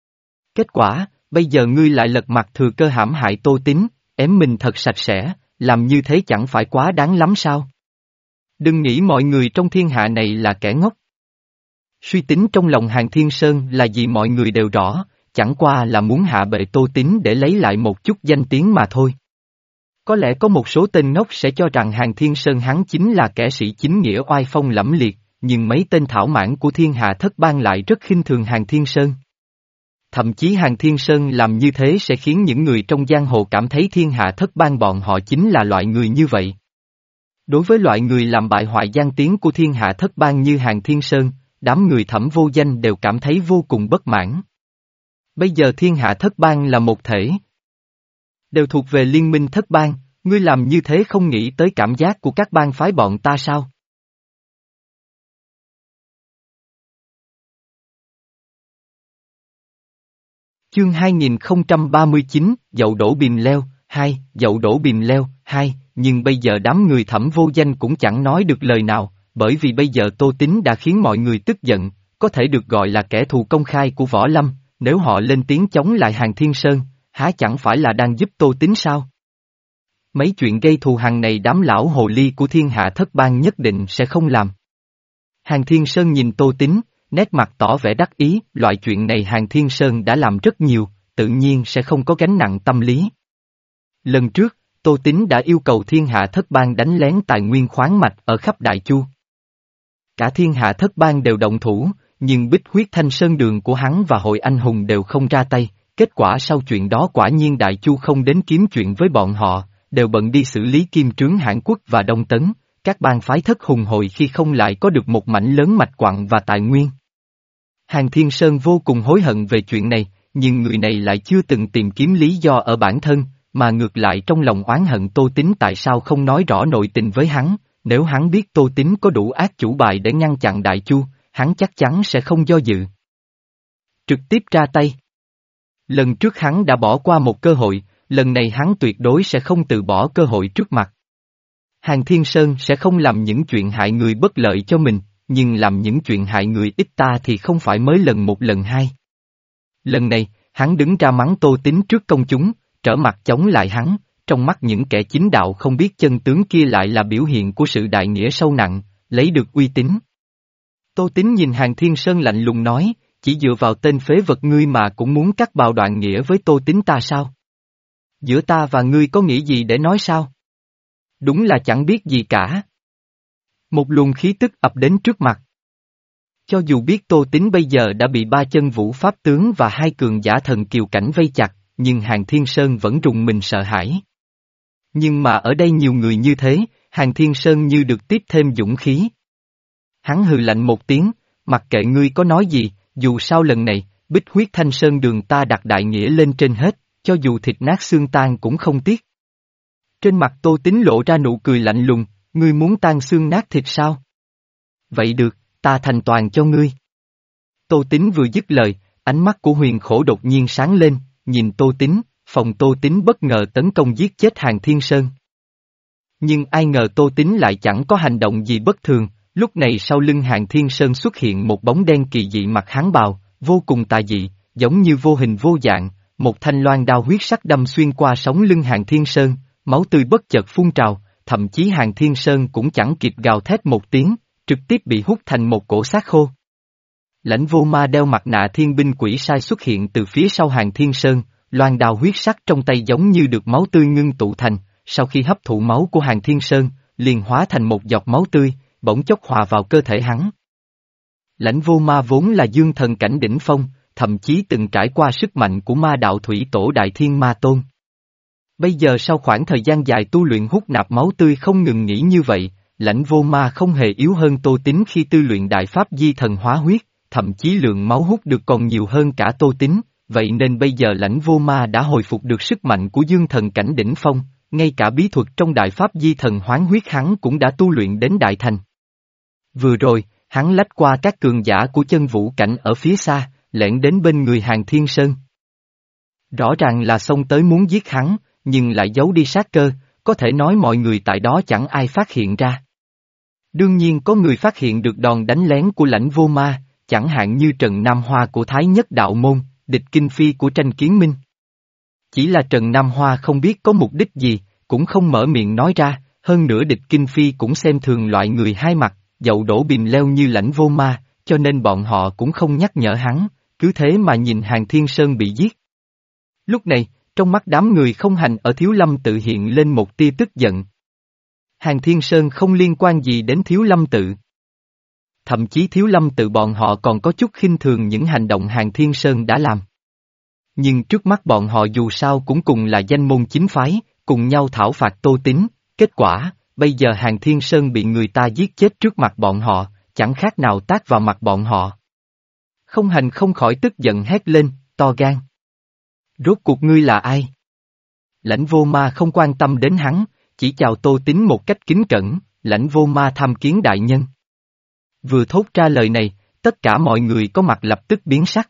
Kết quả, bây giờ ngươi lại lật mặt thừa cơ hãm hại Tô Tín, ém mình thật sạch sẽ, làm như thế chẳng phải quá đáng lắm sao? Đừng nghĩ mọi người trong thiên hạ này là kẻ ngốc. Suy tính trong lòng Hàn Thiên Sơn là gì mọi người đều rõ, chẳng qua là muốn hạ bệ Tô Tín để lấy lại một chút danh tiếng mà thôi. Có lẽ có một số tên ngốc sẽ cho rằng Hàn Thiên Sơn hắn chính là kẻ sĩ chính nghĩa oai phong lẫm liệt, nhưng mấy tên thảo mãn của thiên hạ thất bang lại rất khinh thường Hàn Thiên Sơn. Thậm chí Hàn Thiên Sơn làm như thế sẽ khiến những người trong giang hồ cảm thấy thiên hạ thất bang bọn họ chính là loại người như vậy. Đối với loại người làm bại hoại danh tiếng của thiên hạ thất bang như Hàn Thiên Sơn, đám người Thẩm Vô Danh đều cảm thấy vô cùng bất mãn. Bây giờ thiên hạ thất bang là một thể, đều thuộc về liên minh thất bang, ngươi làm như thế không nghĩ tới cảm giác của các bang phái bọn ta sao? Chương hai nghìn không trăm ba mươi chín, dậu đổ bìm leo, hai, dậu đổ bìm leo, hai, nhưng bây giờ đám người Thẩm Vô Danh cũng chẳng nói được lời nào, bởi vì bây giờ Tô Tín đã khiến mọi người tức giận, có thể được gọi là kẻ thù công khai của Võ Lâm, nếu họ lên tiếng chống lại Hàn Thiên Sơn, há chẳng phải là đang giúp Tô Tín sao? Mấy chuyện gây thù hằn này đám lão hồ ly của thiên hạ thất bang nhất định sẽ không làm. Hàn Thiên Sơn nhìn Tô Tín, nét mặt tỏ vẻ đắc ý, loại chuyện này Hàn Thiên Sơn đã làm rất nhiều, tự nhiên sẽ không có gánh nặng tâm lý. Lần trước, Tô Tín đã yêu cầu thiên hạ thất bang đánh lén tài nguyên khoáng mạch ở khắp Đại Chu. Cả thiên hạ thất bang đều động thủ, nhưng Bích Huyết Thanh Sơn Đường của hắn và Hội Anh Hùng đều không ra tay, kết quả sau chuyện đó quả nhiên Đại Chu không đến kiếm chuyện với bọn họ, đều bận đi xử lý Kim Trướng Hãn Quốc và Đông Tấn, các bang phái thất hùng hội khi không lại có được một mảnh lớn mạch quặng và tài nguyên. Hàn Thiên Sơn vô cùng hối hận về chuyện này, nhưng người này lại chưa từng tìm kiếm lý do ở bản thân, mà ngược lại trong lòng oán hận Tô Tín tại sao không nói rõ nội tình với hắn, nếu hắn biết Tô Tín có đủ ác chủ bài để ngăn chặn Đại Chu, hắn chắc chắn sẽ không do dự. Trực tiếp ra tay. Lần trước hắn đã bỏ qua một cơ hội, lần này hắn tuyệt đối sẽ không từ bỏ cơ hội trước mặt. Hàn Thiên Sơn sẽ không làm những chuyện hại người bất lợi cho mình, nhưng làm những chuyện hại người ít ta thì không phải mới lần một lần hai. Lần này, hắn đứng ra mắng Tô Tín trước công chúng, trở mặt chống lại hắn, trong mắt những kẻ chính đạo không biết chân tướng kia lại là biểu hiện của sự đại nghĩa sâu nặng, lấy được uy tín. Tô Tín nhìn Hàn Thiên Sơn lạnh lùng nói, chỉ dựa vào tên phế vật ngươi mà cũng muốn cắt bào đoạn nghĩa với Tô Tín ta sao? Giữa ta và ngươi có nghĩ gì để nói sao? Đúng là chẳng biết gì cả. Một luồng khí tức ập đến trước mặt. Cho dù biết Tô Tín bây giờ đã bị ba chân vũ pháp tướng và hai cường giả thần kiều cảnh vây chặt, nhưng Hàn Thiên Sơn vẫn rùng mình sợ hãi. Nhưng mà ở đây nhiều người như thế, Hàn Thiên Sơn như được tiếp thêm dũng khí. Hắn hừ lạnh một tiếng, mặc kệ ngươi có nói gì, dù sao lần này, Bích Huyết Thanh Sơn đường ta đặt đại nghĩa lên trên hết, cho dù thịt nát xương tan cũng không tiếc. Trên mặt Tô Tín lộ ra nụ cười lạnh lùng, ngươi muốn tan xương nát thịt sao? Vậy được, ta thành toàn cho ngươi. Tô Tín vừa dứt lời, ánh mắt của Huyền Khổ đột nhiên sáng lên, nhìn Tô Tín, phòng Tô Tín bất ngờ tấn công giết chết Hàn Thiên Sơn. Nhưng ai ngờ Tô Tín lại chẳng có hành động gì bất thường, lúc này sau lưng Hàn Thiên Sơn xuất hiện một bóng đen kỳ dị mặc hán bào, vô cùng tà dị, giống như vô hình vô dạng, một thanh loan đao huyết sắc đâm xuyên qua sống lưng Hàn Thiên Sơn, máu tươi bất chợt phun trào, thậm chí Hàn Thiên Sơn cũng chẳng kịp gào thét một tiếng, trực tiếp bị hút thành một cổ xác khô. Lãnh Vô Ma đeo mặt nạ thiên binh quỷ sai xuất hiện từ phía sau Hàn Thiên Sơn, loan đao huyết sắc trong tay giống như được máu tươi ngưng tụ thành, sau khi hấp thụ máu của Hàn Thiên Sơn, liền hóa thành một giọt máu tươi, bỗng chốc hòa vào cơ thể hắn. Lãnh Vô Ma vốn là dương thần cảnh đỉnh phong, thậm chí từng trải qua sức mạnh của ma đạo thủy tổ Đại Thiên Ma Tôn. Bây giờ sau khoảng thời gian dài tu luyện hút nạp máu tươi không ngừng nghỉ như vậy, Lãnh Vô Ma không hề yếu hơn Tô Tín khi tu luyện đại pháp di thần hóa huyết, thậm chí lượng máu hút được còn nhiều hơn cả Tô Tín, vậy nên bây giờ Lãnh Vô Ma đã hồi phục được sức mạnh của dương thần cảnh đỉnh phong, ngay cả bí thuật trong đại pháp di thần hoán huyết hắn cũng đã tu luyện đến đại thành. Vừa rồi, hắn lách qua các cường giả của chân vũ cảnh ở phía xa, lẻn đến bên người Hàn Thiên Sơn. Rõ ràng là xông tới muốn giết hắn, nhưng lại giấu đi sát cơ, có thể nói mọi người tại đó chẳng ai phát hiện ra. Đương nhiên có người phát hiện được đòn đánh lén của Lãnh Vô Ma, chẳng hạn như Trần Nam Hoa của Thái Nhất Đạo Môn, địch Kinh Phi của Tranh Kiến Minh. Chỉ là Trần Nam Hoa không biết có mục đích gì, cũng không mở miệng nói ra, hơn nữa địch Kinh Phi cũng xem thường loại người hai mặt, dậu đổ bìm leo như Lãnh Vô Ma, cho nên bọn họ cũng không nhắc nhở hắn, cứ thế mà nhìn Hàn Thiên Sơn bị giết. Lúc này, trong mắt đám người không hành ở Thiếu Lâm Tự hiện lên một tia tức giận. Hàn Thiên Sơn không liên quan gì đến Thiếu Lâm Tự. Thậm chí Thiếu Lâm Tự bọn họ còn có chút khinh thường những hành động Hàn Thiên Sơn đã làm. Nhưng trước mắt bọn họ dù sao cũng cùng là danh môn chính phái, cùng nhau thảo phạt Tô Tín, kết quả, bây giờ Hàn Thiên Sơn bị người ta giết chết trước mặt bọn họ, chẳng khác nào tát vào mặt bọn họ. Không hành không khỏi tức giận hét lên, to gan. Rốt cuộc ngươi là ai? Lãnh Vô Ma không quan tâm đến hắn, chỉ chào Tô Tín một cách kính cẩn, Lãnh Vô Ma tham kiến đại nhân. Vừa thốt ra lời này, tất cả mọi người có mặt lập tức biến sắc.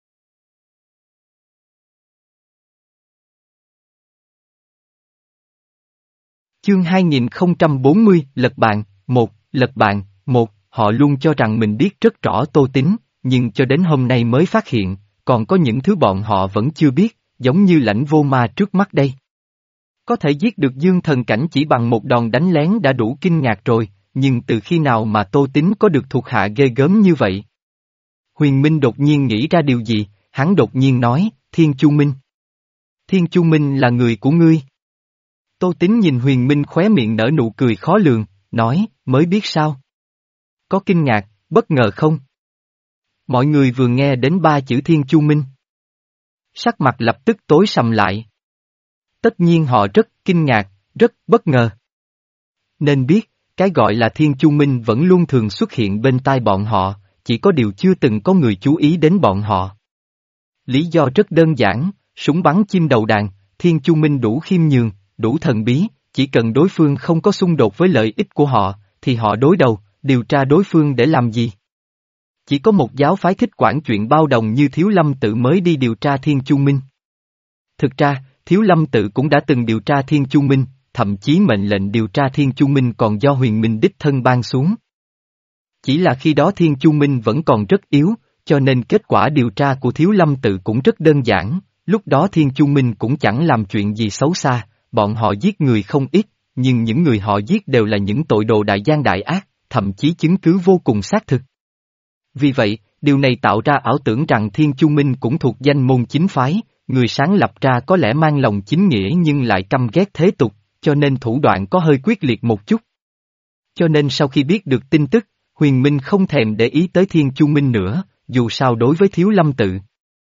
Chương hai nghìn không trăm bốn mươi, Lật Bàn, một, Lật Bàn, một, họ luôn cho rằng mình biết rất rõ Tô Tín, nhưng cho đến hôm nay mới phát hiện, còn có những thứ bọn họ vẫn chưa biết, giống như Lãnh Vô Ma trước mắt đây. Có thể giết được dương thần cảnh chỉ bằng một đòn đánh lén đã đủ kinh ngạc rồi, nhưng từ khi nào mà Tô Tín có được thuộc hạ ghê gớm như vậy? Huyền Minh đột nhiên nghĩ ra điều gì, hắn đột nhiên nói, Thiên Chu Minh. Thiên Chu Minh là người của ngươi. Tô Tín nhìn Huyền Minh khóe miệng nở nụ cười khó lường, nói, mới biết sao? Có kinh ngạc, bất ngờ không? Mọi người vừa nghe đến ba chữ Thiên Chu Minh. Sắc mặt lập tức tối sầm lại. Tất nhiên họ rất kinh ngạc, rất bất ngờ. Nên biết, cái gọi là Thiên Chu Minh vẫn luôn thường xuất hiện bên tai bọn họ, chỉ có điều chưa từng có người chú ý đến bọn họ. Lý do rất đơn giản, súng bắn chim đầu đàn, Thiên Chu Minh đủ khiêm nhường, đủ thần bí, chỉ cần đối phương không có xung đột với lợi ích của họ, thì họ đối đầu, điều tra đối phương để làm gì? Chỉ có một giáo phái thích quản chuyện bao đồng như Thiếu Lâm Tự mới đi điều tra Thiên Chu Minh. Thực ra, Thiếu Lâm Tự cũng đã từng điều tra Thiên Chu Minh, thậm chí mệnh lệnh điều tra Thiên Chu Minh còn do Huyền Minh đích thân ban xuống. Chỉ là khi đó Thiên Chu Minh vẫn còn rất yếu, cho nên kết quả điều tra của Thiếu Lâm Tự cũng rất đơn giản, lúc đó Thiên Chu Minh cũng chẳng làm chuyện gì xấu xa, bọn họ giết người không ít, nhưng những người họ giết đều là những tội đồ đại gian đại ác, thậm chí chứng cứ vô cùng xác thực. Vì vậy, điều này tạo ra ảo tưởng rằng Thiên Chu Minh cũng thuộc danh môn chính phái, người sáng lập ra có lẽ mang lòng chính nghĩa nhưng lại căm ghét thế tục, cho nên thủ đoạn có hơi quyết liệt một chút. Cho nên sau khi biết được tin tức, Huyền Minh không thèm để ý tới Thiên Chu Minh nữa, dù sao đối với Thiếu Lâm tự.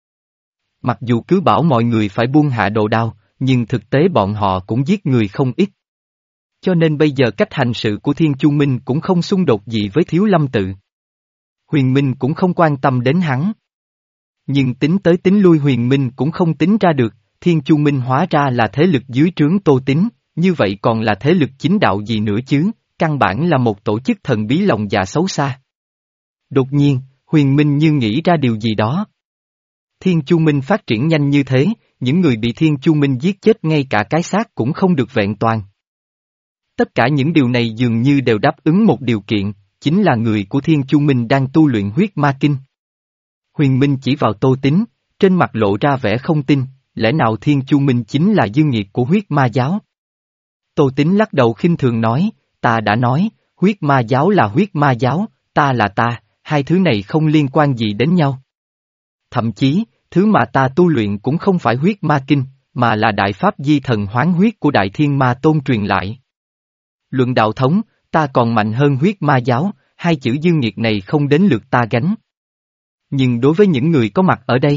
Mặc dù cứ bảo mọi người phải buông hạ đồ đao, nhưng thực tế bọn họ cũng giết người không ít. Cho nên bây giờ cách hành sự của Thiên Chu Minh cũng không xung đột gì với Thiếu Lâm tự. Huyền Minh cũng không quan tâm đến hắn. Nhưng tính tới tính lui Huyền Minh cũng không tính ra được, Thiên Chu Minh hóa ra là thế lực dưới trướng Tô Tín, như vậy còn là thế lực chính đạo gì nữa chứ, căn bản là một tổ chức thần bí lòng dạ xấu xa. Đột nhiên, Huyền Minh như nghĩ ra điều gì đó. Thiên Chu Minh phát triển nhanh như thế, những người bị Thiên Chu Minh giết chết ngay cả cái xác cũng không được vẹn toàn. Tất cả những điều này dường như đều đáp ứng một điều kiện, chính là người của Thiên Chu Minh đang tu luyện huyết ma kinh. Huyền Minh chỉ vào Tô Tín, trên mặt lộ ra vẻ không tin, lẽ nào Thiên Chu Minh chính là dương nhiệt của huyết ma giáo? Tô Tín lắc đầu khinh thường nói, ta đã nói, huyết ma giáo là huyết ma giáo, ta là ta, hai thứ này không liên quan gì đến nhau. Thậm chí, thứ mà ta tu luyện cũng không phải huyết ma kinh, mà là đại pháp di thần hoán huyết của Đại Thiên Ma Tôn truyền lại. Luận đạo thống, ta còn mạnh hơn huyết ma giáo, hai chữ dương nhiệt này không đến lượt ta gánh. Nhưng đối với những người có mặt ở đây,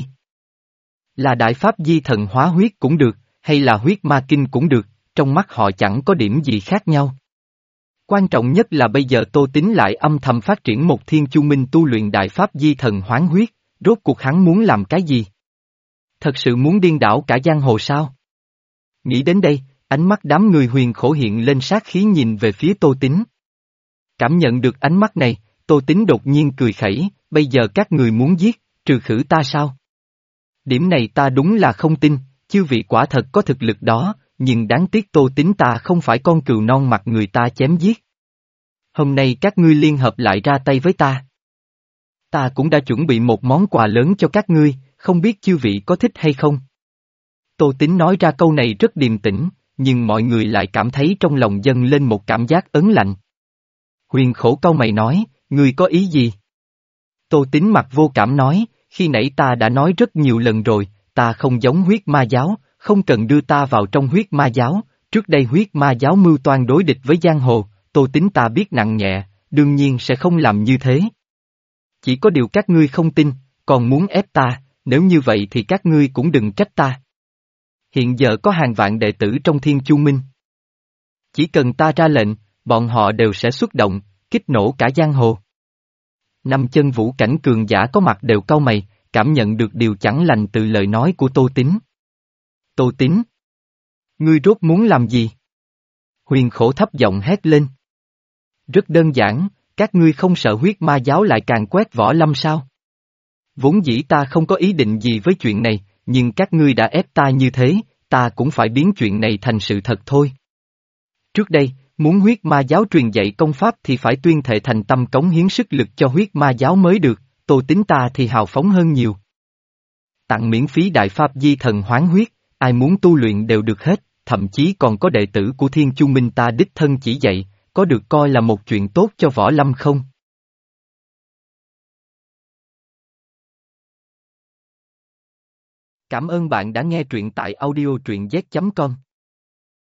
là đại pháp di thần hóa huyết cũng được, hay là huyết ma kinh cũng được, trong mắt họ chẳng có điểm gì khác nhau. Quan trọng nhất là bây giờ Tô Tín lại âm thầm phát triển một Thiên Chu Minh tu luyện đại pháp di thần hoán huyết, rốt cuộc hắn muốn làm cái gì? Thật sự muốn điên đảo cả giang hồ sao? Nghĩ đến đây, ánh mắt đám người Huyền Khổ hiện lên sát khí nhìn về phía Tô Tín. Cảm nhận được ánh mắt này, Tô Tín đột nhiên cười khẩy, bây giờ các người muốn giết, trừ khử ta sao? Điểm này ta đúng là không tin, chư vị quả thật có thực lực đó, nhưng đáng tiếc Tô Tín ta không phải con cừu non mặt người ta chém giết. Hôm nay các ngươi liên hợp lại ra tay với ta. Ta cũng đã chuẩn bị một món quà lớn cho các ngươi, không biết chư vị có thích hay không? Tô Tín nói ra câu này rất điềm tĩnh, nhưng mọi người lại cảm thấy trong lòng dâng lên một cảm giác ớn lạnh. Huyền Khổ cau mày nói, ngươi có ý gì? Tô Tín mặt vô cảm nói, khi nãy ta đã nói rất nhiều lần rồi, ta không giống huyết ma giáo, không cần đưa ta vào trong huyết ma giáo, trước đây huyết ma giáo mưu toan đối địch với giang hồ, Tô Tín ta biết nặng nhẹ, đương nhiên sẽ không làm như thế. Chỉ có điều các ngươi không tin, còn muốn ép ta, nếu như vậy thì các ngươi cũng đừng trách ta. Hiện giờ có hàng vạn đệ tử trong Thiên Chu Minh. Chỉ cần ta ra lệnh, bọn họ đều sẽ xuất động, kích nổ cả giang hồ. Năm chân vũ cảnh cường giả có mặt đều cau mày, cảm nhận được điều chẳng lành từ lời nói của Tô Tín. Tô Tín! Ngươi rốt muốn làm gì? Huyền Khổ thấp giọng hét lên. Rất đơn giản, các ngươi không sợ huyết ma giáo lại càng quét võ lâm sao? Vốn dĩ ta không có ý định gì với chuyện này, nhưng các ngươi đã ép ta như thế, ta cũng phải biến chuyện này thành sự thật thôi. Trước đây, muốn huyết ma giáo truyền dạy công pháp thì phải tuyên thệ thành tâm cống hiến sức lực cho huyết ma giáo mới được, Tô Tín ta thì hào phóng hơn nhiều. Tặng miễn phí đại pháp di thần hoán huyết, ai muốn tu luyện đều được hết, thậm chí còn có đệ tử của Thiên Chu Minh ta đích thân chỉ dạy, có được coi là một chuyện tốt cho võ lâm không? Cảm ơn bạn đã nghe truyện tại audio truyện z chấm com.